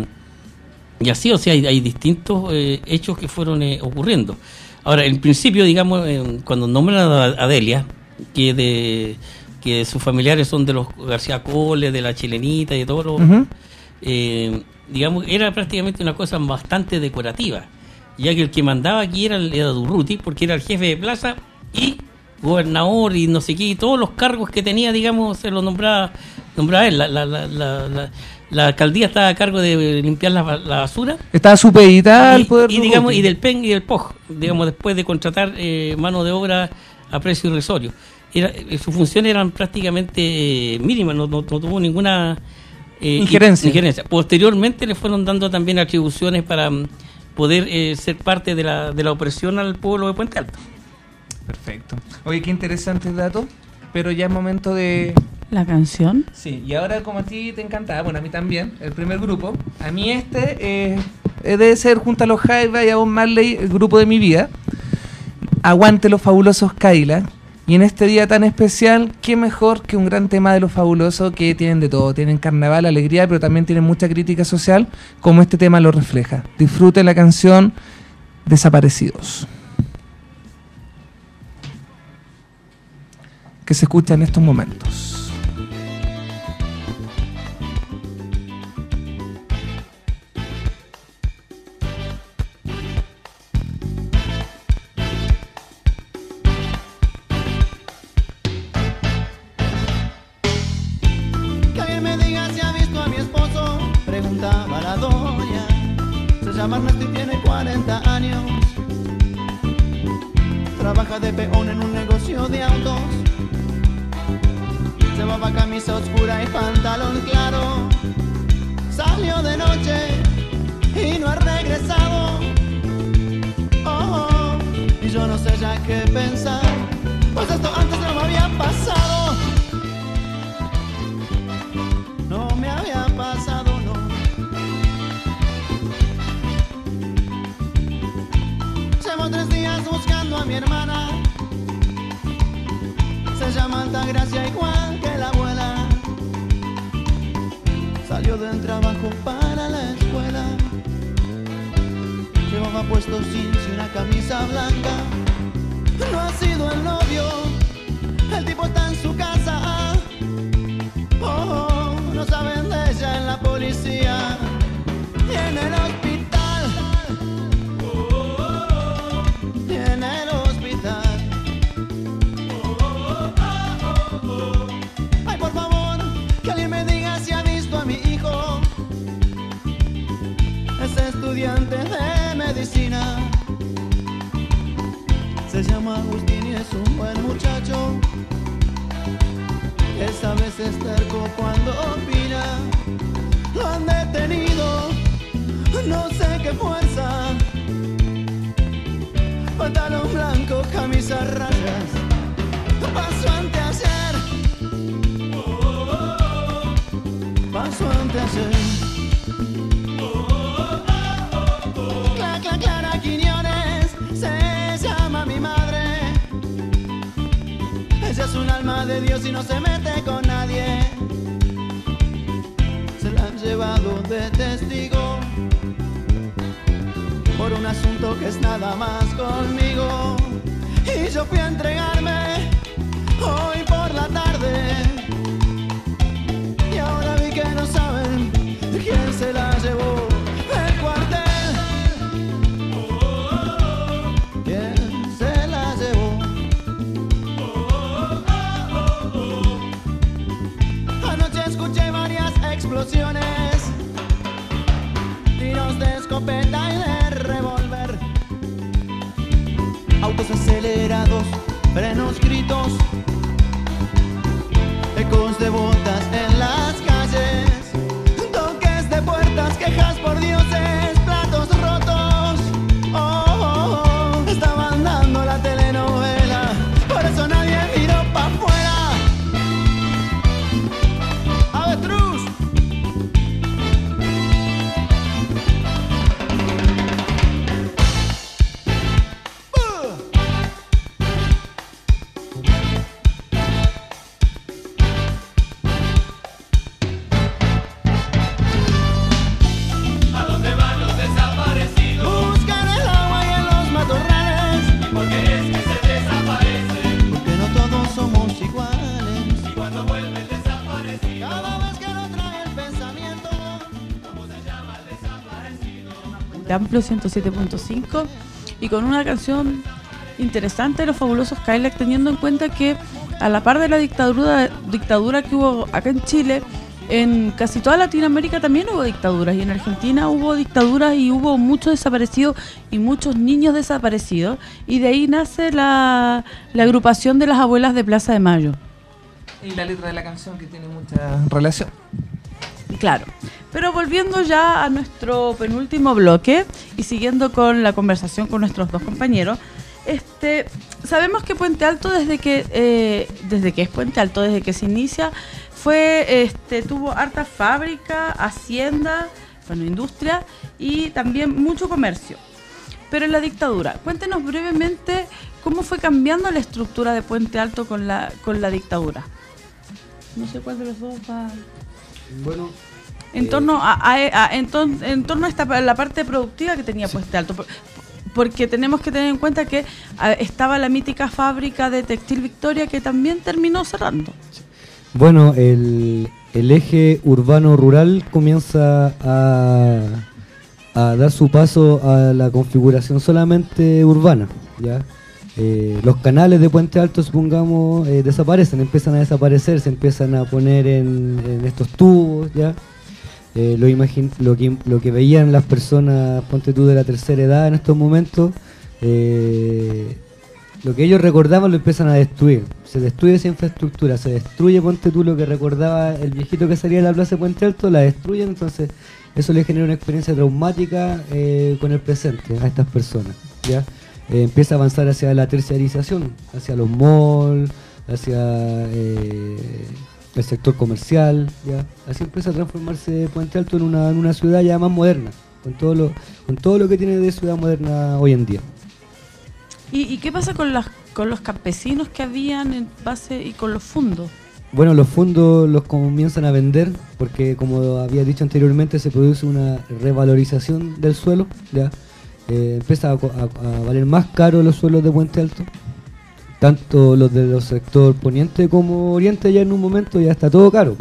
y así, o sea, hay, hay distintos eh, hechos que fueron eh, ocurriendo. Ahora, en principio, digamos, eh, cuando nombran a Adelia, que de que sus familiares son de los García Cole, de la Chilenita y de todos los... Ujú. eh, digamos, era prácticamente una cosa bastante decorativa, ya que el que mandaba aquí era, el- era Durruti, porque era el jefe de plaza y gobernador y no sé qué, y todos los cargos que tenía, digamos, se los nombraba, nombraba él. La, la, la, la, la, la alcaldía estaba a cargo de limpiar la, la basura. Estaba supeditada al Y, poder y, del digamos, Ruti. y del P E N y del P O J, digamos, después de contratar eh, mano de obra a precio irrisorio. Era, eh, sus funciones eran prácticamente eh, mínimas, no, no, no tuvo ninguna eh, Injerencia. injerencia. Posteriormente le fueron dando también atribuciones para mm, poder eh, ser parte de la, de la opresión al pueblo de Puente Alto. Perfecto. Oye, qué interesante dato, pero ya es momento de... La canción. Sí, y ahora como a ti te encantaba, bueno, a mí también, el primer grupo, a mí este eh, debe ser junto a los Jaiba y a Bob Marley el grupo de mi vida. Aguante los fabulosos Kaila. Y en este día tan especial, qué mejor que un gran tema de los fabulosos que tienen de todo. Tienen carnaval, alegría, pero también tienen mucha crítica social, como este tema lo refleja. Disfruten la canción Desaparecidos, que se escucha en estos momentos. Que alguien me diga si ha visto a mi esposo, preguntaba la doña. Se llama Ernesto y tiene cuarenta años. Trabaja de peón en un negocio de autos. Llevaba camisa oscura y pantalón claro. Salió de noche y no ha regresado. Oh, oh, y yo no sé ya qué pensar, pues esto antes no me había pasado. No me había pasado, no. Llevo tres días buscando a mi hermana. Se llama Altagracia igual que la abuela. Salió del trabajo para la escuela. Llevaba puesto jeans y una camisa blanca. No ha sido el novio, el tipo está en su casa. Oh, oh, no saben de ella en la policía y en el hospital. Oh, oh, oh, y en el hospital. Oh, oh, oh, oh, oh. Ay, por favor, que alguien me diga si ha visto a mi hijo. Es estudiante de medicina. Se llama Agustín y es un buen muchacho. Esa vez es terco cuando opina. Lo han detenido, no sé qué fuerza. Pantalón blanco, camisa rayas. Pasó anteayer. Oh, oh, oh, oh. Pasó anteayer. Oh, oh, oh, oh. Cla, cla, Clara Quiñones se llama mi madre. Ella es un alma de Dios y no se mete con nadie. Se la han llevado de testigo por un asunto que es nada más conmigo. Y yo fui a entregarme hoy por la tarde. Y ahora vi que no saben quién se la explosiones, tiros de escopeta y de revólver, autos acelerados, frenos, gritos, ecos de botas en las calles, toques de puertas, quejas por dioses, platos rotos. Oh, oh, oh, estaban dando la telenovela, por eso nadie miró pa' afuera. Avestruz. Amplio ciento siete punto cinco y con una canción interesante de los fabulosos Cadillacs, teniendo en cuenta que a la par de la dictadura dictadura que hubo acá en Chile, en casi toda Latinoamérica también hubo dictaduras, y en Argentina hubo dictaduras y hubo muchos desaparecidos y muchos niños desaparecidos, y de ahí nace la, la agrupación de las abuelas de Plaza de Mayo. Y la letra de la canción, que tiene mucha relación. Claro, pero volviendo ya a nuestro penúltimo bloque y siguiendo con la conversación con nuestros dos compañeros, este, sabemos que Puente Alto, desde que eh, desde que es Puente Alto, desde que se inicia, fue este, tuvo harta fábrica, hacienda, bueno, industria y también mucho comercio. Pero en la dictadura, cuéntenos brevemente cómo fue cambiando la estructura de Puente Alto con la con la dictadura. No sé cuál de los dos va. Bueno, en eh, torno a, a, a en, ton, en torno a esta la parte productiva que tenía Puente Alto, por, porque tenemos que tener en cuenta que a, estaba la mítica fábrica de Textil Victoria, que también terminó cerrando. Bueno, el, el eje urbano-rural comienza a, a dar su paso a la configuración solamente urbana, ¿ya? Eh, los canales de Puente Alto, supongamos, eh, desaparecen, empiezan a desaparecer, se empiezan a poner en, en estos tubos, ¿ya? Eh, lo, imagin lo, que, lo que veían las personas, ponte tú, de la tercera edad en estos momentos, eh, lo que ellos recordaban lo empiezan a destruir. Se destruye esa infraestructura, se destruye, ponte tú, lo que recordaba el viejito que salía de la plaza de Puente Alto, la destruyen, entonces eso les genera una experiencia traumática eh, con el presente a estas personas, ¿ya? Eh, empieza a avanzar hacia la terciarización, hacia los malls, hacia eh, el sector comercial, ¿ya? Así empieza a transformarse Puente Alto en una, en una ciudad ya más moderna, con todo lo, con todo lo que tiene de ciudad moderna hoy en día. ¿Y, y qué pasa con, las, con los campesinos que habían en base y con los fondos? Bueno, los fondos los comienzan a vender porque, como había dicho anteriormente, se produce una revalorización del suelo, ¿ya? Eh, empieza a, a, a valer más caro los suelos de Puente Alto, tanto los de los sector poniente como oriente. Ya en un momento ya está todo caro.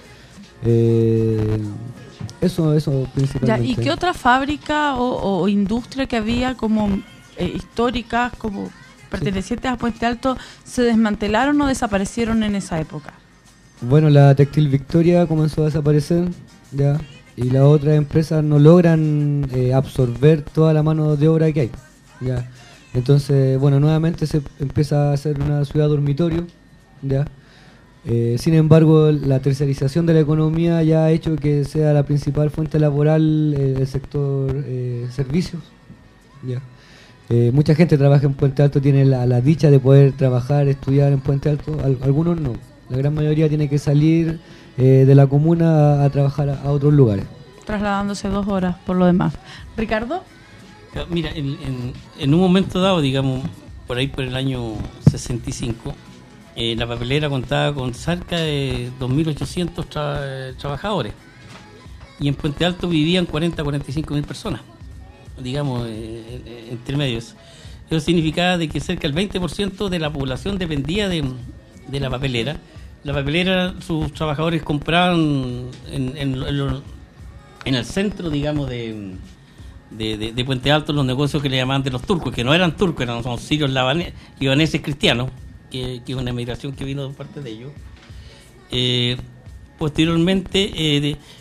Eh, eso, eso principalmente. Ya, ¿y qué otra fábrica o, o industria que había como eh, históricas, como pertenecientes sí. a Puente Alto, se desmantelaron o desaparecieron en esa época? Bueno, la Textil Victoria comenzó a desaparecer, ya. Y las otras empresas no logran eh, absorber toda la mano de obra que hay, ¿ya? Entonces, bueno, nuevamente se empieza a hacer una ciudad dormitorio, ¿ya? Eh, sin embargo, la terciarización de la economía ya ha hecho que sea la principal fuente laboral eh, el sector eh, servicios, ¿ya? Eh, mucha gente trabaja en Puente Alto, tiene la, la dicha de poder trabajar, estudiar en Puente Alto, Al, algunos no. La gran mayoría tiene que salir Eh, de la comuna a, a trabajar a, a otros lugares. Trasladándose dos horas por lo demás. ¿Ricardo? Mira, en, en, en un momento dado, digamos, por ahí por el año sesenta y cinco, eh, la papelera contaba con cerca de dos mil ochocientos tra trabajadores. Y en Puente Alto vivían cuarenta a cuarenta y cinco mil personas, digamos, eh, entre medios. Eso significaba de que cerca del veinte por ciento de la población dependía de, de la papelera. La papelera, sus trabajadores compraban en, en, en, en el centro, digamos, de, de, de, de Puente Alto, los negocios que le llamaban de los turcos, que no eran turcos, eran son sirios libaneses cristianos, que, que es una migración que vino de parte de ellos. Eh, posteriormente, eh, de,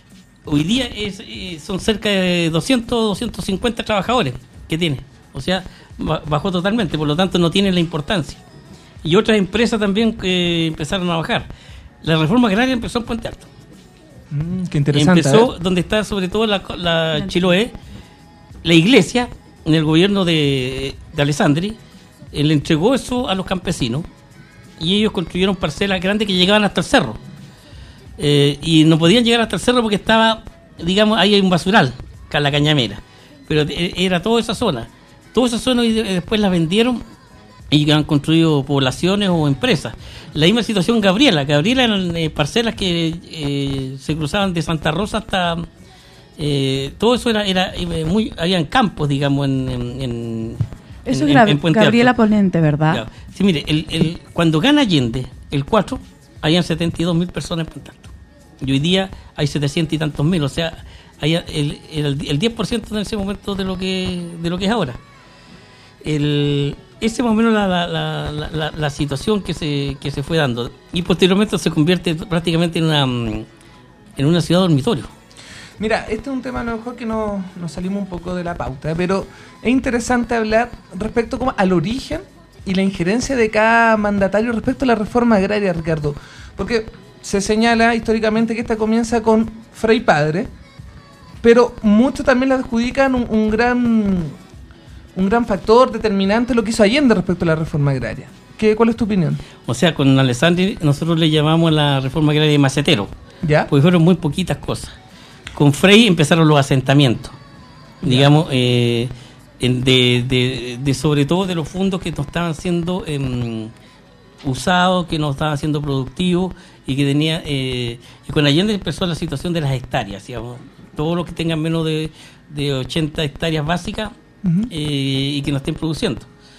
hoy día es, eh, son cerca de doscientos, doscientos cincuenta trabajadores que tiene. O sea, bajó totalmente, por lo tanto no tiene la importancia. Y otras empresas también que empezaron a bajar. La reforma agraria empezó en Puente Alto. Mm, qué interesante. Empezó ¿eh? donde está sobre todo la, la Chiloé, la iglesia, en el gobierno de, de Alessandri, eh, le entregó eso a los campesinos y ellos construyeron parcelas grandes que llegaban hasta el cerro. Eh, y no podían llegar hasta el cerro porque estaba, digamos, ahí hay un basural, la Cañamera. Pero era toda esa zona. Toda esa zona y después la vendieron y han construido poblaciones o empresas. La misma situación Gabriela. Gabriela eran eh, parcelas que eh, se cruzaban de Santa Rosa hasta... Eh, todo eso era, era eh, muy... Habían campos, digamos, en... en, en eso en, es Gra- en Puente Gabriela Alto. Ponente, ¿verdad? Claro. Sí, mire, el, el, cuando gana Allende, el cuatro, habían setenta y dos mil personas en Puente Alto. Y hoy día hay setecientos y tantos mil. O sea, hay el, el, el diez por ciento en ese momento de lo que, de lo que es ahora. El... Esa es más o menos la, la, la, la, la situación que se, que se fue dando. Y posteriormente se convierte prácticamente en una, en una ciudad dormitorio. Mira, este es un tema a lo mejor que nos, nos salimos un poco de la pauta, pero es interesante hablar respecto como al origen y la injerencia de cada mandatario respecto a la reforma agraria, Ricardo. Porque se señala históricamente que esta comienza con Frei Padre, pero muchos también le adjudican un, un gran... un gran factor determinante lo que hizo Allende respecto a la reforma agraria. ¿Qué, ¿Cuál es tu opinión? O sea, con Alessandri nosotros le llamamos la reforma agraria de macetero, ¿ya? Porque fueron muy poquitas cosas. Con Frei empezaron los asentamientos, ¿ya? Digamos, eh, de, de, de sobre todo de los fondos que no estaban siendo eh, usados, que no estaban siendo productivos y que tenía... Eh, y con Allende empezó la situación de las hectáreas, digamos. Todos los que tengan menos de, de ochenta hectáreas básicas, Uh-huh. eh, y que no estén produciendo.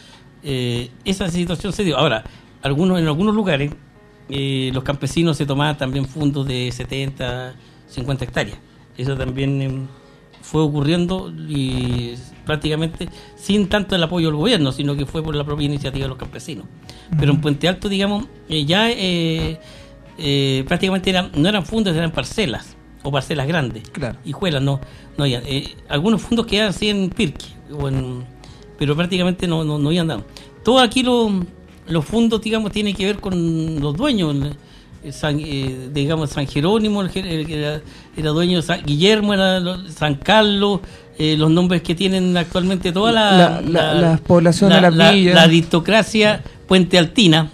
Eh, esa situación se dio. Ahora, algunos en algunos lugares eh, los campesinos se tomaban también fondos de setenta, cincuenta hectáreas. Eso también eh, fue ocurriendo y prácticamente sin tanto el apoyo del gobierno, sino que fue por la propia iniciativa de los campesinos. Uh-huh. Pero en Puente Alto, digamos, eh, ya eh, eh, prácticamente eran, no eran fondos, eran parcelas o parcelas grandes. Claro. Hijuelas, no, no había. Eh, algunos fondos quedaban así en Pirque, o en, pero prácticamente no, no, no habían dado. Todo aquí lo, los fondos, digamos, tienen que ver con los dueños. El, San, eh, digamos, San Jerónimo, el, el, era, era dueño de San Guillermo, era San Carlos, eh, los nombres que tienen actualmente toda la, la, la, la, las poblaciones la, de la villa. La, la aristocracia puentealtina,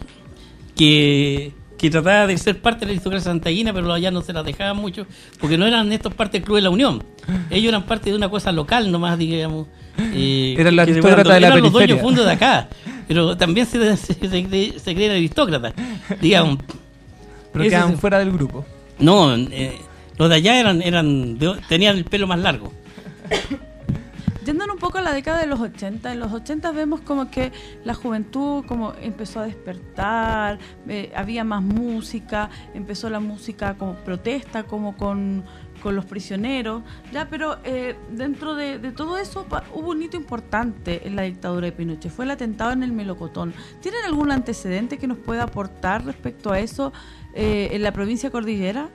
que... que trataba de ser parte de la aristocracia santaguina, pero allá no se las dejaban mucho, porque no eran estos parte del Club de la Unión. Ellos eran parte de una cosa local nomás, digamos. Eh, eran los aristócratas aristócratas de la eran periferia. Los dueños fundos de acá, pero también se, se, se, se creen aristócratas, digamos. Pero quedaban fuera del grupo. No, eh, los de allá eran, eran de, tenían el pelo más largo. Yéndonos un poco a la década de los ochenta, en los ochenta vemos como que la juventud como empezó a despertar, eh, había más música, empezó la música como protesta, como con, con los prisioneros, ya, pero eh, dentro de, de todo eso pa, hubo un hito importante en la dictadura de Pinochet, fue el atentado en el Melocotón. ¿Tienen algún antecedente que nos pueda aportar respecto a eso eh, en la provincia cordillera?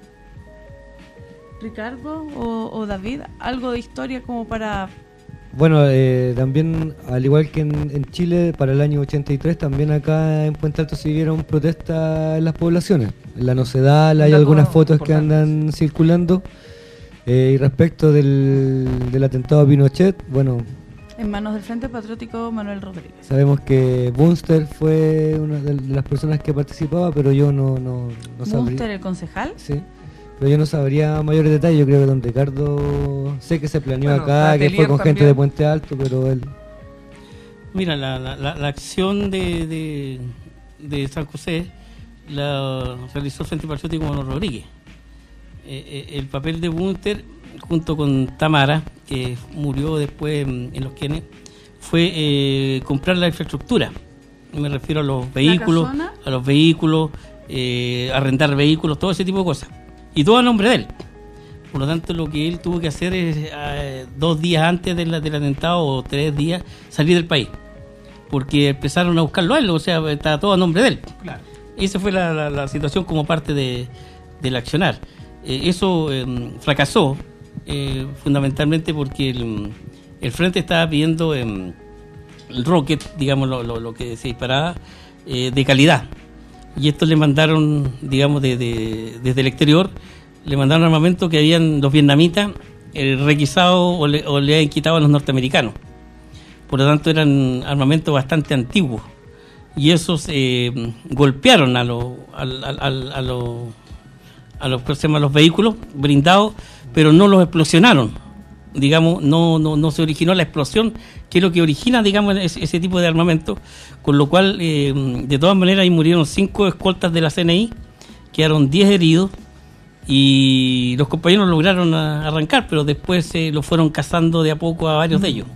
Ricardo o, o David, algo de historia como para... Bueno, eh, también, al igual que en, en Chile, para el año ochenta y tres, también acá en Puente Alto se vieron protestas en las poblaciones. En la Nocedal hay algunas fotos que andan circulando. Eh, y respecto del, del atentado a Pinochet, bueno... En manos del Frente Patriótico Manuel Rodríguez. Sabemos que Bunster fue una de las personas que participaba, pero yo no, no, no sabría... ¿Bunster, el concejal? Sí. Pero yo no sabría mayores detalles. Yo creo que don Ricardo, sé que se planeó bueno, acá, que fue con también. Gente de Puente Alto, pero él... Mira, la, la, la, la acción de, de, de San José la realizó el Frente Patriótico Manuel Rodríguez. Eh, eh, el papel de Bunter, junto con Tamara, que murió después en, en los Quienes, fue eh, comprar la infraestructura. Me refiero a los vehículos, a los vehículos, eh, arrendar vehículos, todo ese tipo de cosas. Y todo a nombre de él. Por lo tanto, lo que él tuvo que hacer es, eh, dos días antes del, del atentado, o tres días, salir del país. Porque empezaron a buscarlo a él, o sea, estaba todo a nombre de él. Claro. Esa fue la, la, la situación como parte de, del accionar. Eh, eso eh, fracasó, eh, fundamentalmente porque el, el Frente estaba pidiendo eh, el rocket, digamos, lo, lo, lo que se disparaba, eh, de calidad. Y estos le mandaron, digamos, de, de, desde el exterior, le mandaron armamento que habían los vietnamitas eh, requisado o le, o le habían quitado a los norteamericanos. Por lo tanto, eran armamentos bastante antiguos. Y esos eh, golpearon a, lo, a, a, a, a, lo, a, los, ¿cómo se llama? A los vehículos blindados, pero no los explosionaron. Digamos, no, no, no se originó la explosión, que es lo que origina, digamos, ese, ese tipo de armamento. Con lo cual, eh, de todas maneras, ahí murieron cinco escoltas de la C N I, quedaron diez heridos, y los compañeros lograron a, arrancar, pero después eh, lo fueron cazando de a poco a varios de ellos.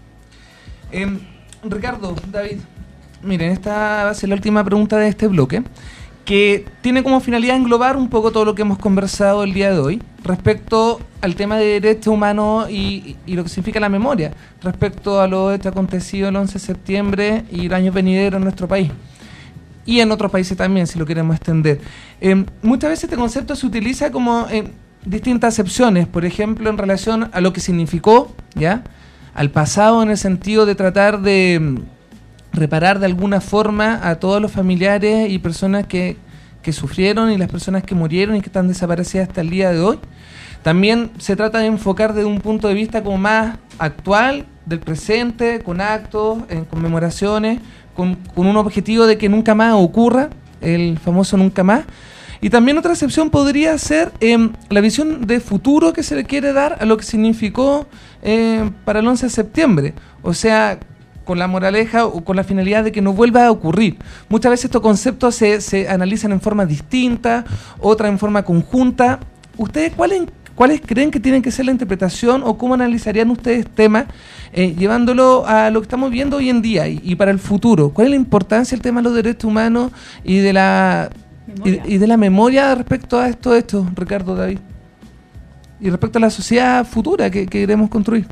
Eh, Ricardo, David, miren, esta va a ser la última pregunta de este bloque, que tiene como finalidad englobar un poco todo lo que hemos conversado el día de hoy respecto al tema de derechos humanos y, y lo que significa la memoria respecto a lo hecho acontecido el once de septiembre y el año venidero en nuestro país. Y en otros países también, si lo queremos extender. Eh, muchas veces este concepto se utiliza como en distintas acepciones, por ejemplo, en relación a lo que significó, ¿ya?, al pasado, en el sentido de tratar de reparar de alguna forma a todos los familiares y personas que, que sufrieron y las personas que murieron y que están desaparecidas hasta el día de hoy. También se trata de enfocar desde un punto de vista como más actual, del presente, con actos, en conmemoraciones, con, con un objetivo de que nunca más ocurra, el famoso nunca más. Y también otra excepción podría ser eh, la visión de futuro que se le quiere dar a lo que significó eh, para el once de septiembre. O sea, con la moraleja o con la finalidad de que no vuelva a ocurrir. Muchas veces estos conceptos se, se analizan en forma distinta, otras en forma conjunta. ¿Ustedes cuáles, cuáles creen que tienen que ser la interpretación o cómo analizarían ustedes temas eh, llevándolo a lo que estamos viendo hoy en día y, y para el futuro? ¿Cuál es la importancia del tema de los derechos humanos y de la... Y, y de la memoria respecto a esto, esto, Ricardo, David? Y respecto a la sociedad futura que, que queremos construir.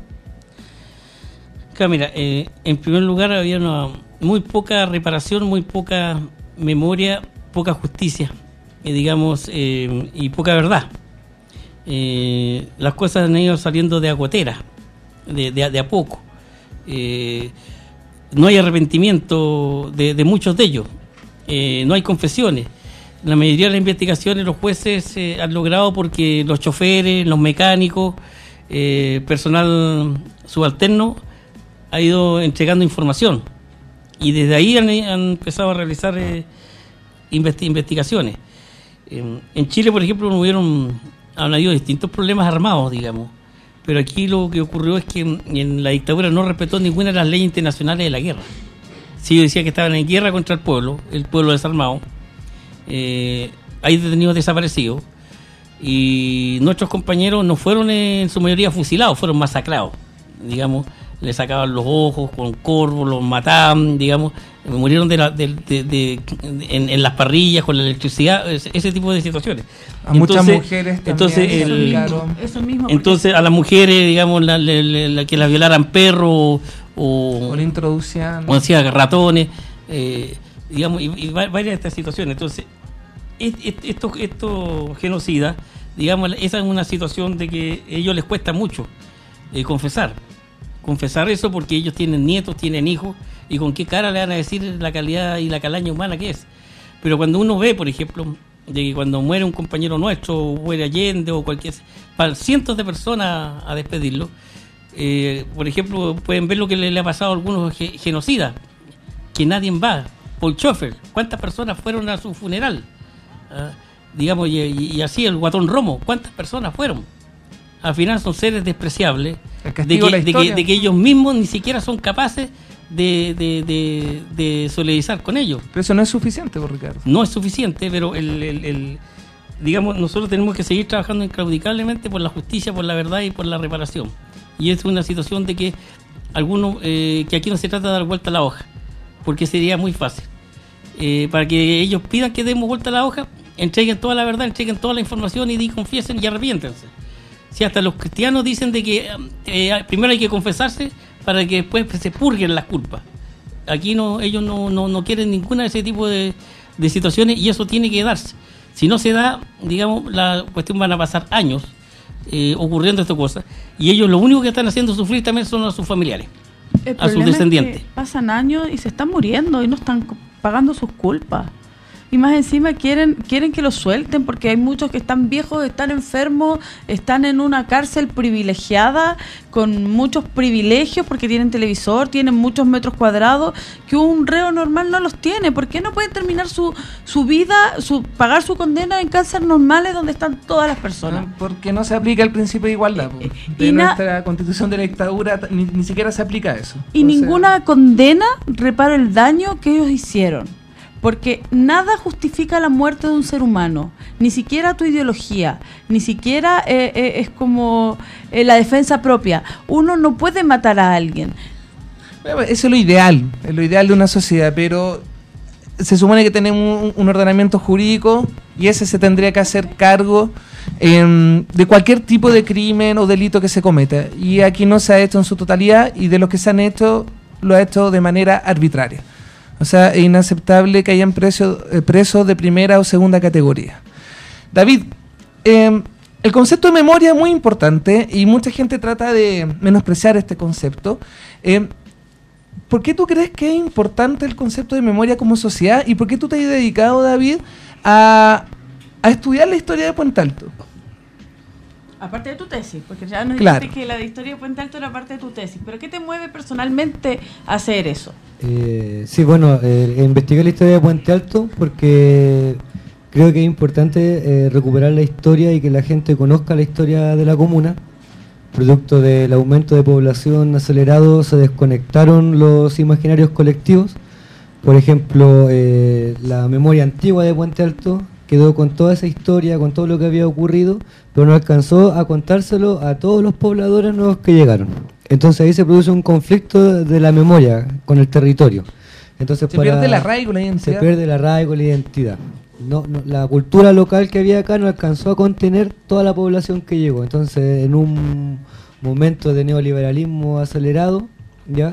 Claro, mira, eh, en primer lugar había una muy poca reparación, muy poca memoria, poca justicia, eh, digamos, eh, y poca verdad. Eh, las cosas han ido saliendo de a gotera, de, de, de a poco. Eh, no hay arrepentimiento de, de muchos de ellos, eh, no hay confesiones. La mayoría de las investigaciones los jueces eh, han logrado porque los choferes, los mecánicos, eh, personal subalterno ha ido entregando información y desde ahí han, han empezado a realizar eh, investi- investigaciones. Eh, en Chile, por ejemplo, hubieron, han habido distintos problemas armados, digamos, pero aquí lo que ocurrió es que en, en la dictadura no respetó ninguna de las leyes internacionales de la guerra. Si yo decía que estaban en guerra contra el pueblo, el pueblo desarmado, Eh, hay detenidos desaparecidos y nuestros compañeros no fueron en su mayoría fusilados, fueron masacrados, digamos, les sacaban los ojos con corvos, los mataban, digamos, murieron de la, de, de, de, de, en, en las parrillas con la electricidad, ese, ese tipo de situaciones. A entonces, muchas mujeres también, entonces, el, eso, eso mismo, entonces a las mujeres, digamos, la, la, la, la, que las violaran perros o, o le introducían o hacían ratones, eh, digamos, y, y varias de estas situaciones. Entonces, estos esto genocidas, digamos, esa es una situación de que a ellos les cuesta mucho eh, confesar. Confesar eso porque ellos tienen nietos, tienen hijos, y con qué cara le van a decir la calidad y la calaña humana que es. Pero cuando uno ve, por ejemplo, de que cuando muere un compañero nuestro, o muere Allende, o cualquier... para cientos de personas a despedirlo, eh, por ejemplo, pueden ver lo que le, le ha pasado a algunos ge- genocidas, que nadie va. Paul Schoeffer, ¿cuántas personas fueron a su funeral? Uh, digamos, y, y, y así el Guatón Romo, ¿cuántas personas fueron? Al final son seres despreciables, de que, de, que, de que ellos mismos ni siquiera son capaces de, de, de, de solidarizar con ellos. Pero eso no es suficiente, por Ricardo. No es suficiente, pero el, el, el, digamos, nosotros tenemos que seguir trabajando inclaudicablemente por la justicia, por la verdad y por la reparación. Y es una situación de que algunos, eh, que aquí no se trata de dar vuelta a la hoja, porque sería muy fácil. Eh, para que ellos pidan que demos vuelta a la hoja, entreguen toda la verdad, entreguen toda la información y, y confiesen y arrepiéntense. Si hasta los cristianos dicen de que eh, primero hay que confesarse para que después se purguen las culpas. Aquí no, ellos no, no, no quieren ninguna de ese tipo de, de situaciones, y eso tiene que darse. Si no se da, digamos, la cuestión van a pasar años eh, ocurriendo estas cosas, y ellos lo único que están haciendo sufrir también son a sus familiares, El a sus problema descendientes. es que pasan años y se están muriendo y no están co- pagando sus culpas. Y más encima quieren quieren que los suelten porque hay muchos que están viejos, están enfermos, están en una cárcel privilegiada con muchos privilegios porque tienen televisor, tienen muchos metros cuadrados que un reo normal no los tiene. ¿Por qué no pueden terminar su, su vida, su pagar su condena en cárceles normales donde están todas las personas? Porque no se aplica el principio de igualdad. po. Eh, De y na- nuestra constitución de la dictadura t- ni, ni siquiera se aplica eso. Y Entonces, ninguna condena repara el daño que ellos hicieron. Porque nada justifica la muerte de un ser humano, ni siquiera tu ideología, ni siquiera eh, eh, es como eh, la defensa propia. Uno no puede matar a alguien. Bueno, eso es lo ideal, es lo ideal de una sociedad, pero se supone que tenemos un, un ordenamiento jurídico y ese se tendría que hacer cargo eh, de cualquier tipo de crimen o delito que se cometa. Y aquí no se ha hecho en su totalidad y de los que se han hecho, lo ha hecho de manera arbitraria. O sea, es inaceptable que hayan preso, eh, presos de primera o segunda categoría. David, eh, el concepto de memoria es muy importante y mucha gente trata de menospreciar este concepto. Eh, ¿Por qué tú crees que es importante el concepto de memoria como sociedad y por qué tú te has dedicado, David, a, a estudiar la historia de Puente Alto? Aparte de tu tesis, porque ya nos Claro. dijiste que la de historia de Puente Alto era parte de tu tesis. ¿Pero qué te mueve personalmente a hacer eso? Eh, sí, bueno, eh, investigué la historia de Puente Alto porque creo que es importante eh, recuperar la historia y que la gente conozca la historia de la comuna. Producto del aumento de población acelerado se desconectaron los imaginarios colectivos. Por ejemplo, eh, la memoria antigua de Puente Alto quedó con toda esa historia, con todo lo que había ocurrido, pero no alcanzó a contárselo a todos los pobladores nuevos que llegaron. Entonces ahí se produce un conflicto de la memoria con el territorio. Entonces, Se para- pierde el arraigo, la identidad. Se pierde el arraigo, la identidad. No, no, la cultura local que había acá no alcanzó a contener toda la población que llegó. Entonces, en un momento de neoliberalismo acelerado, ya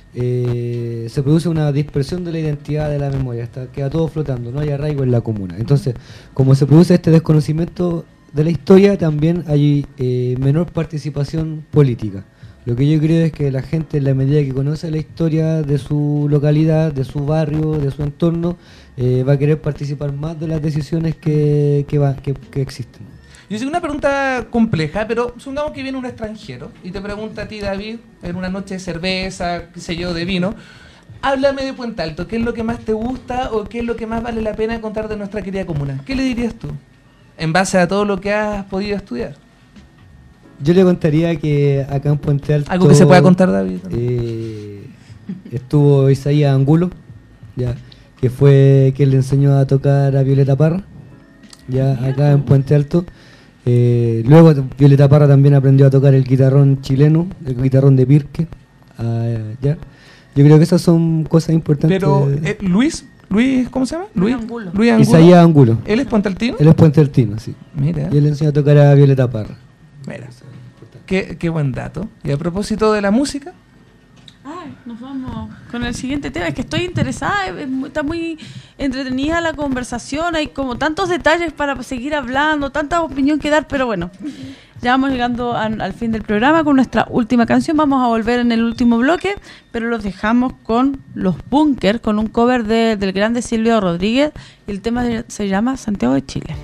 eh, se produce una dispersión de la identidad de la memoria. Está, queda todo flotando, no hay arraigo en la comuna. Entonces, como se produce este desconocimiento de la historia, también hay eh, menor participación política. Lo que yo creo es que la gente, en la medida que conoce la historia de su localidad, de su barrio, de su entorno, eh, va a querer participar más de las decisiones que, que, va, que, que existen. Yo sé una pregunta compleja, pero supongamos que viene un extranjero y te pregunta a ti, David, en una noche de cerveza, qué sé yo, de vino, háblame de Puente Alto, ¿qué es lo que más te gusta o qué es lo que más vale la pena contar de nuestra querida comuna? ¿Qué le dirías tú en base a todo lo que has podido estudiar? Yo le contaría que acá en Puente Alto... Algo que se pueda contar, David. Eh, estuvo Isaías Angulo, ya, que fue quien le enseñó a tocar a Violeta Parra, ya acá en Puente Alto. Eh, luego Violeta Parra también aprendió a tocar el guitarrón chileno, el guitarrón de Pirque. Ah, ya. Yo creo que esas son cosas importantes. Pero, eh, Luis, Luis, ¿cómo se llama? Luis Angulo. Luis Angulo. Isaías Angulo. ¿Él es puentealtino? Él es puentealtino, sí. Mira, Y él le enseñó a tocar a Violeta Parra. mira. Qué, qué buen dato. Y a propósito de la música, Ay, nos vamos con el siguiente tema. Es que estoy interesada, es muy- está muy entretenida la conversación. Hay como tantos detalles para seguir hablando, tanta opinión que dar, pero bueno, ya vamos llegando a- al fin del programa con nuestra última canción. Vamos a volver en el último bloque, pero los dejamos con Los Bunkers, con un cover de, del grande Silvio Rodríguez. Y el tema de- se llama Santiago de Chile.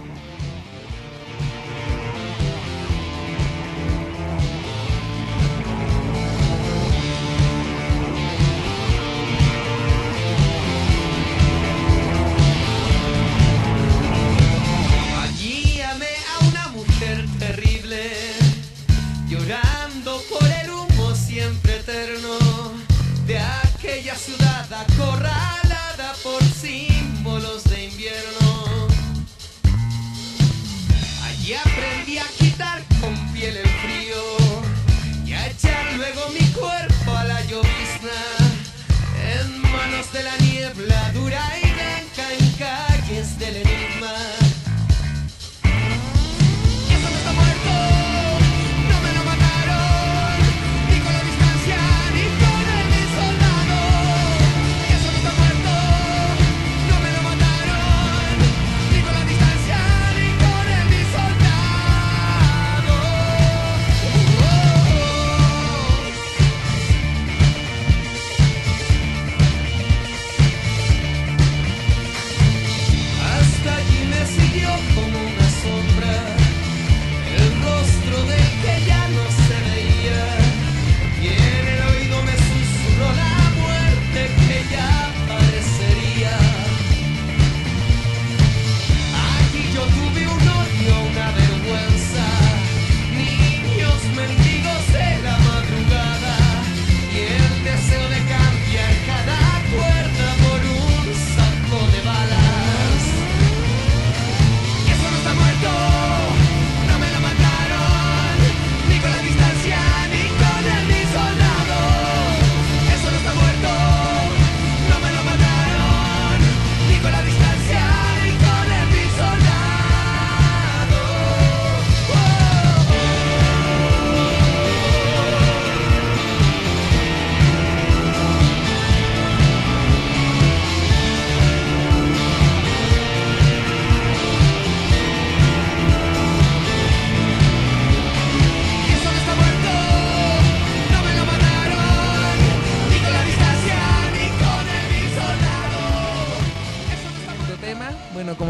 Allí amé a una mujer terrible, llorando por el humo siempre eterno de aquella ciudad acorralada por símbolos de invierno. Allí aprendí a quitar con piel el frío y a echar luego mi cuerpo a la llovizna en manos de la niebla dura y blanca en calles del enigma. Y eso no está muerto, no me lo mataron.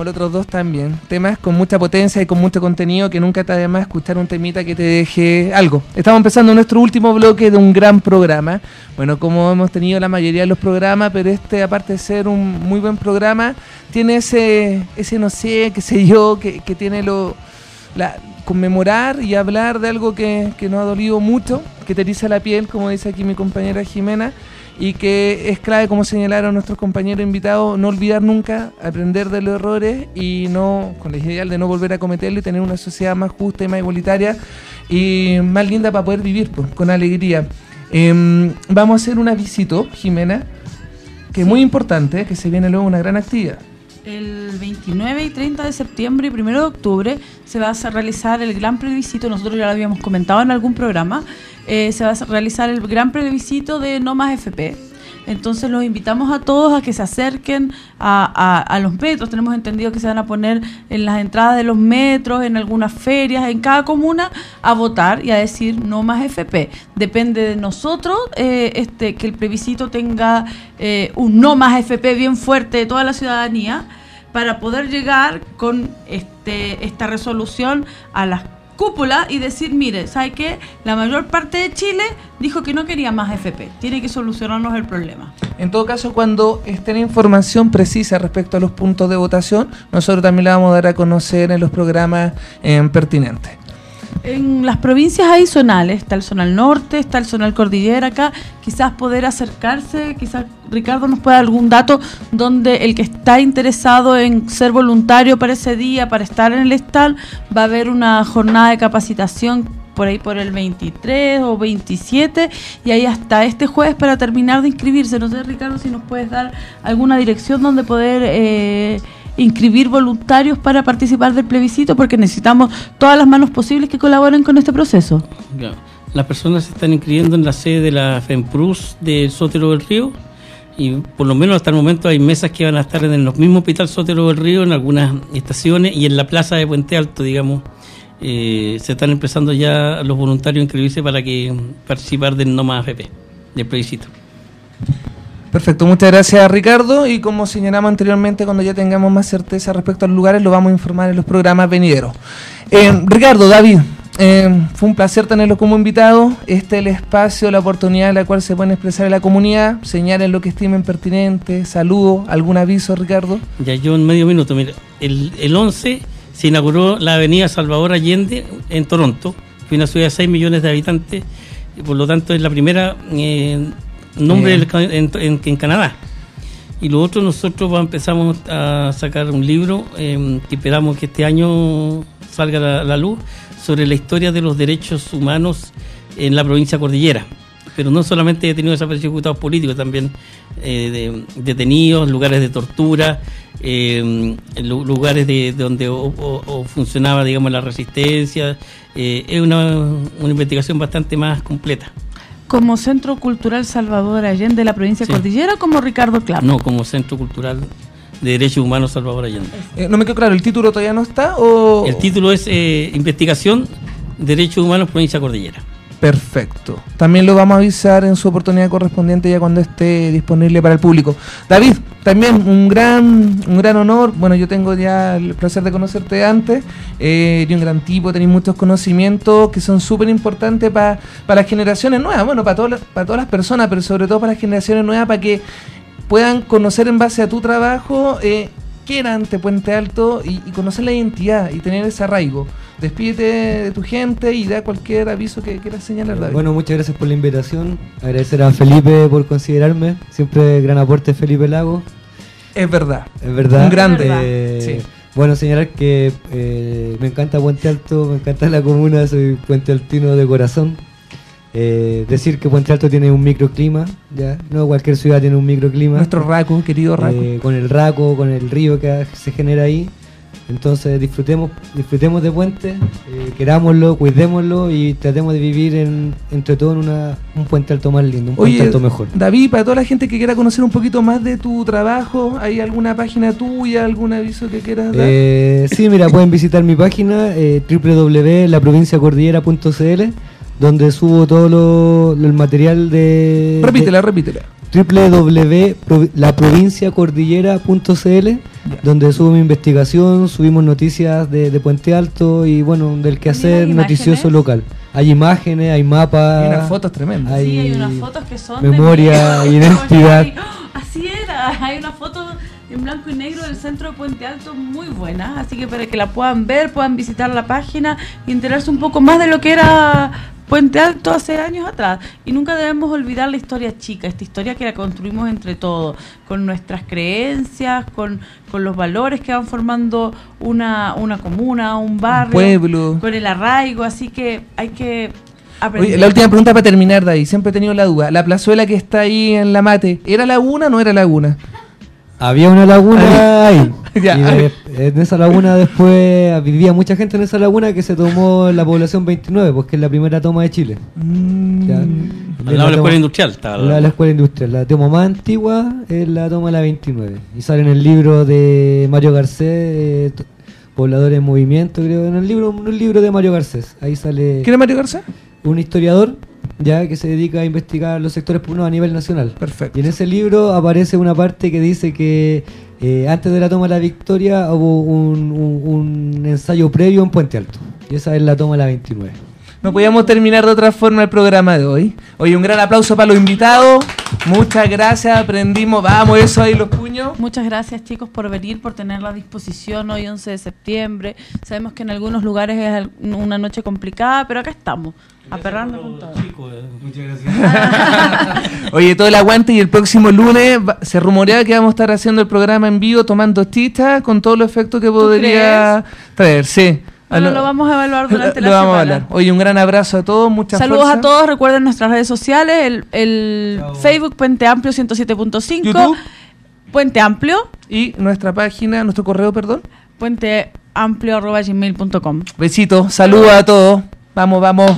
como los otros dos también. Temas con mucha potencia y con mucho contenido, que nunca te además escuchar un temita que te deje algo. Estamos empezando nuestro último bloque de un gran programa. Bueno, como hemos tenido la mayoría de los programas, pero este, aparte de ser un muy buen programa, tiene ese, ese no sé, qué sé yo, que, que tiene lo... La, conmemorar y hablar de algo que, que nos ha dolido mucho, que te eriza la piel, como dice aquí mi compañera Jimena, y que es clave, como señalaron nuestros compañeros invitados, no olvidar nunca, aprender de los errores y no, con el ideal de no volver a cometerlo y tener una sociedad más justa y más igualitaria y más linda para poder vivir, pues, con alegría. Eh, vamos a hacer una visita, Jimena, que es muy importante, que se viene luego una gran actividad. El veintinueve y treinta de septiembre y primero de octubre se va a realizar el gran plebiscito, nosotros ya lo habíamos comentado en algún programa, eh, se va a realizar el gran plebiscito de No Más F P. Entonces los invitamos a todos a que se acerquen a, a, a los metros. Tenemos entendido que se van a poner en las entradas de los metros, en algunas ferias, en cada comuna, a votar y a decir no más F P. Depende de nosotros eh, este, que el plebiscito tenga eh, un no más F P bien fuerte de toda la ciudadanía para poder llegar con este, esta resolución a las cúpula y decir, mire, ¿sabe qué? La mayor parte de Chile dijo que no quería más F P, tiene que solucionarnos el problema. En todo caso, cuando esté la información precisa respecto a los puntos de votación, nosotros también la vamos a dar a conocer en los programas eh, pertinentes. En las provincias hay zonales, está el zonal norte, está el zonal cordillera acá, quizás poder acercarse, quizás Ricardo nos pueda dar algún dato donde el que está interesado en ser voluntario para ese día, para estar en el stand, va a haber una jornada de capacitación por ahí por el veintitrés o veintisiete y ahí hasta este jueves para terminar de inscribirse. No sé, Ricardo, si nos puedes dar alguna dirección donde poder... Eh, inscribir voluntarios para participar del plebiscito, porque necesitamos todas las manos posibles que colaboren con este proceso. Las personas se están inscribiendo en la sede de la FEMPRUS del Sotero del Río y por lo menos hasta el momento hay mesas que van a estar en el mismo Hospital Sotero del Río, en algunas estaciones y en la plaza de Puente Alto, digamos. Eh, se están empezando ya los voluntarios a inscribirse para que participar del No Más F P, del plebiscito. Perfecto, muchas gracias, Ricardo, y como señalamos anteriormente, cuando ya tengamos más certeza respecto a los lugares, lo vamos a informar en los programas venideros. Eh, Ricardo, David, eh, fue un placer tenerlos como invitados. Este es el espacio, la oportunidad en la cual se pueden expresar en la comunidad, señalen lo que estimen pertinente, saludos, algún aviso, Ricardo. Ya yo en medio minuto, mira, el, el once se inauguró la avenida Salvador Allende en Toronto, fue una ciudad de seis millones de habitantes, y por lo tanto es la primera... Eh, nombre del, en, en, en Canadá. Y lo otro, nosotros empezamos a sacar un libro eh, que esperamos que este año salga a la, la luz, sobre la historia de los derechos humanos en la provincia cordillera, pero no solamente detenidos, desaparecidos, ejecutados políticos, también eh, de, detenidos, lugares de tortura, eh, lugares de, de donde o, o, o funcionaba, digamos, la resistencia. Eh, es una, una investigación bastante más completa. ¿Como Centro Cultural Salvador Allende de la provincia Sí. Cordillera o como Ricardo Clap? No, como Centro Cultural de Derechos Humanos Salvador Allende. Eh, no me quedó claro, ¿el título todavía no está o...? El título es eh, Investigación Derechos Humanos Provincia Cordillera. Perfecto. También lo vamos a avisar en su oportunidad correspondiente ya cuando esté disponible para el público. David, también un gran un gran honor. Bueno, yo tengo ya el placer de conocerte antes. Eh, eres un gran tipo, tenés muchos conocimientos que son súper importantes para pa las generaciones nuevas. Bueno, para todas para todas las personas, pero sobre todo para las generaciones nuevas, para que puedan conocer en base a tu trabajo eh, qué era ante Puente Alto y, y conocer la identidad y tener ese arraigo. Despídete de tu gente y da cualquier aviso que quieras señalar, David. Bueno, muchas gracias por la invitación. Agradecer a Felipe por considerarme. Siempre gran aporte Felipe Lago. Es verdad. Es verdad. Un grande. Eh, Sí. Bueno, señalar que eh, me encanta Puente Alto, me encanta la comuna, soy puentealtino de corazón. Eh, decir que Puente Alto tiene un microclima, ya no cualquier ciudad tiene un microclima. Nuestro Raco, querido Raco. Eh, con el Raco, con el río que se genera ahí. Entonces disfrutemos disfrutemos de Puente, eh, querámoslo, cuidémoslo y tratemos de vivir en, entre todos en una, un Puente Alto más lindo, un Puente Oye, Alto mejor. David, para toda la gente que quiera conocer un poquito más de tu trabajo, ¿hay alguna página tuya, algún aviso que quieras dar? Eh, sí, mira, pueden visitar mi página eh, doble u doble u doble u punto la provincia cordillera punto c l, donde subo todo lo, lo- el material de... repítela, repítela. doble u doble u doble u punto la provincia cordillera punto c l, donde subo mi investigación, subimos noticias de, de Puente Alto y bueno, del quehacer noticioso local. Hay imágenes, hay mapas. Hay unas fotos tremendas. Hay sí, hay unas fotos que son memoria, de identidad. Así era, hay una foto en blanco y negro del centro de Puente Alto muy buena, así que para que la puedan ver, puedan visitar la página y enterarse un poco más de lo que era Puente Alto hace años atrás. Y nunca debemos olvidar la historia chica, esta historia que la construimos entre todos, con nuestras creencias, con, con los valores que van formando una, una comuna, un barrio, un pueblo, con el arraigo, así que hay que aprender. Oye, la última pregunta para terminar, David, siempre he tenido la duda. La plazuela que está ahí en la Mate, ¿era laguna o no era laguna? Había una laguna ahí. Ya. Y de, en esa laguna después vivía mucha gente en esa laguna que se tomó la población veintinueve, porque es la primera toma de Chile. Mm. Ya. Al lado de la escuela industrial. Estaba Al lado de la escuela industrial. La toma más antigua es la toma de la veintinueve. Y sale en el libro de Mario Garcés, eh, t- Pobladores en Movimiento, creo. En el libro, en un libro de Mario Garcés. Ahí sale. ¿Quién es Mario Garcés? Un historiador ya que se dedica a investigar los sectores poblados a nivel nacional. Perfecto. Y en ese libro aparece una parte que dice que eh, antes de la toma de la Victoria hubo un, un, un ensayo previo en Puente Alto. Y esa es la toma de la veintinueve. No podíamos terminar de otra forma el programa de hoy. Oye, un gran aplauso para los invitados. Muchas gracias, aprendimos. Vamos, eso ahí los puños. Muchas gracias, chicos, por venir, por tener la disposición hoy once de septiembre. Sabemos que en algunos lugares es al- una noche complicada, pero acá estamos, a perrarnos con todo. Oye, todo el aguante y el próximo lunes va- se rumorea que vamos a estar haciendo el programa en vivo tomando titas con todos los efectos que podría traer. Sí. Bueno, Ah, no. lo vamos a evaluar durante Lo la vamos a semana. hablar. Oye, un gran abrazo a todos, muchas Saludos fuerza. a todos, recuerden nuestras redes sociales, el, el Facebook Puente Amplio ciento siete punto cinco, YouTube. Puente Amplio, Y nuestra página, nuestro correo, perdón. puenteamplio arroba gmail punto com. Besitos, saludos a todos. Vamos, vamos.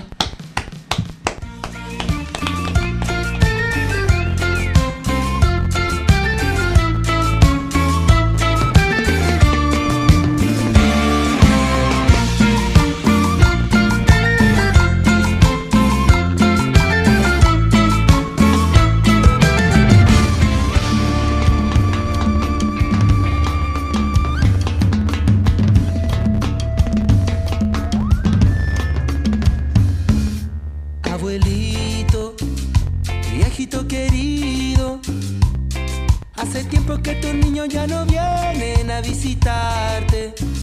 Abuelito, viejito querido, hace tiempo que tus niños ya no vienen a visitarte.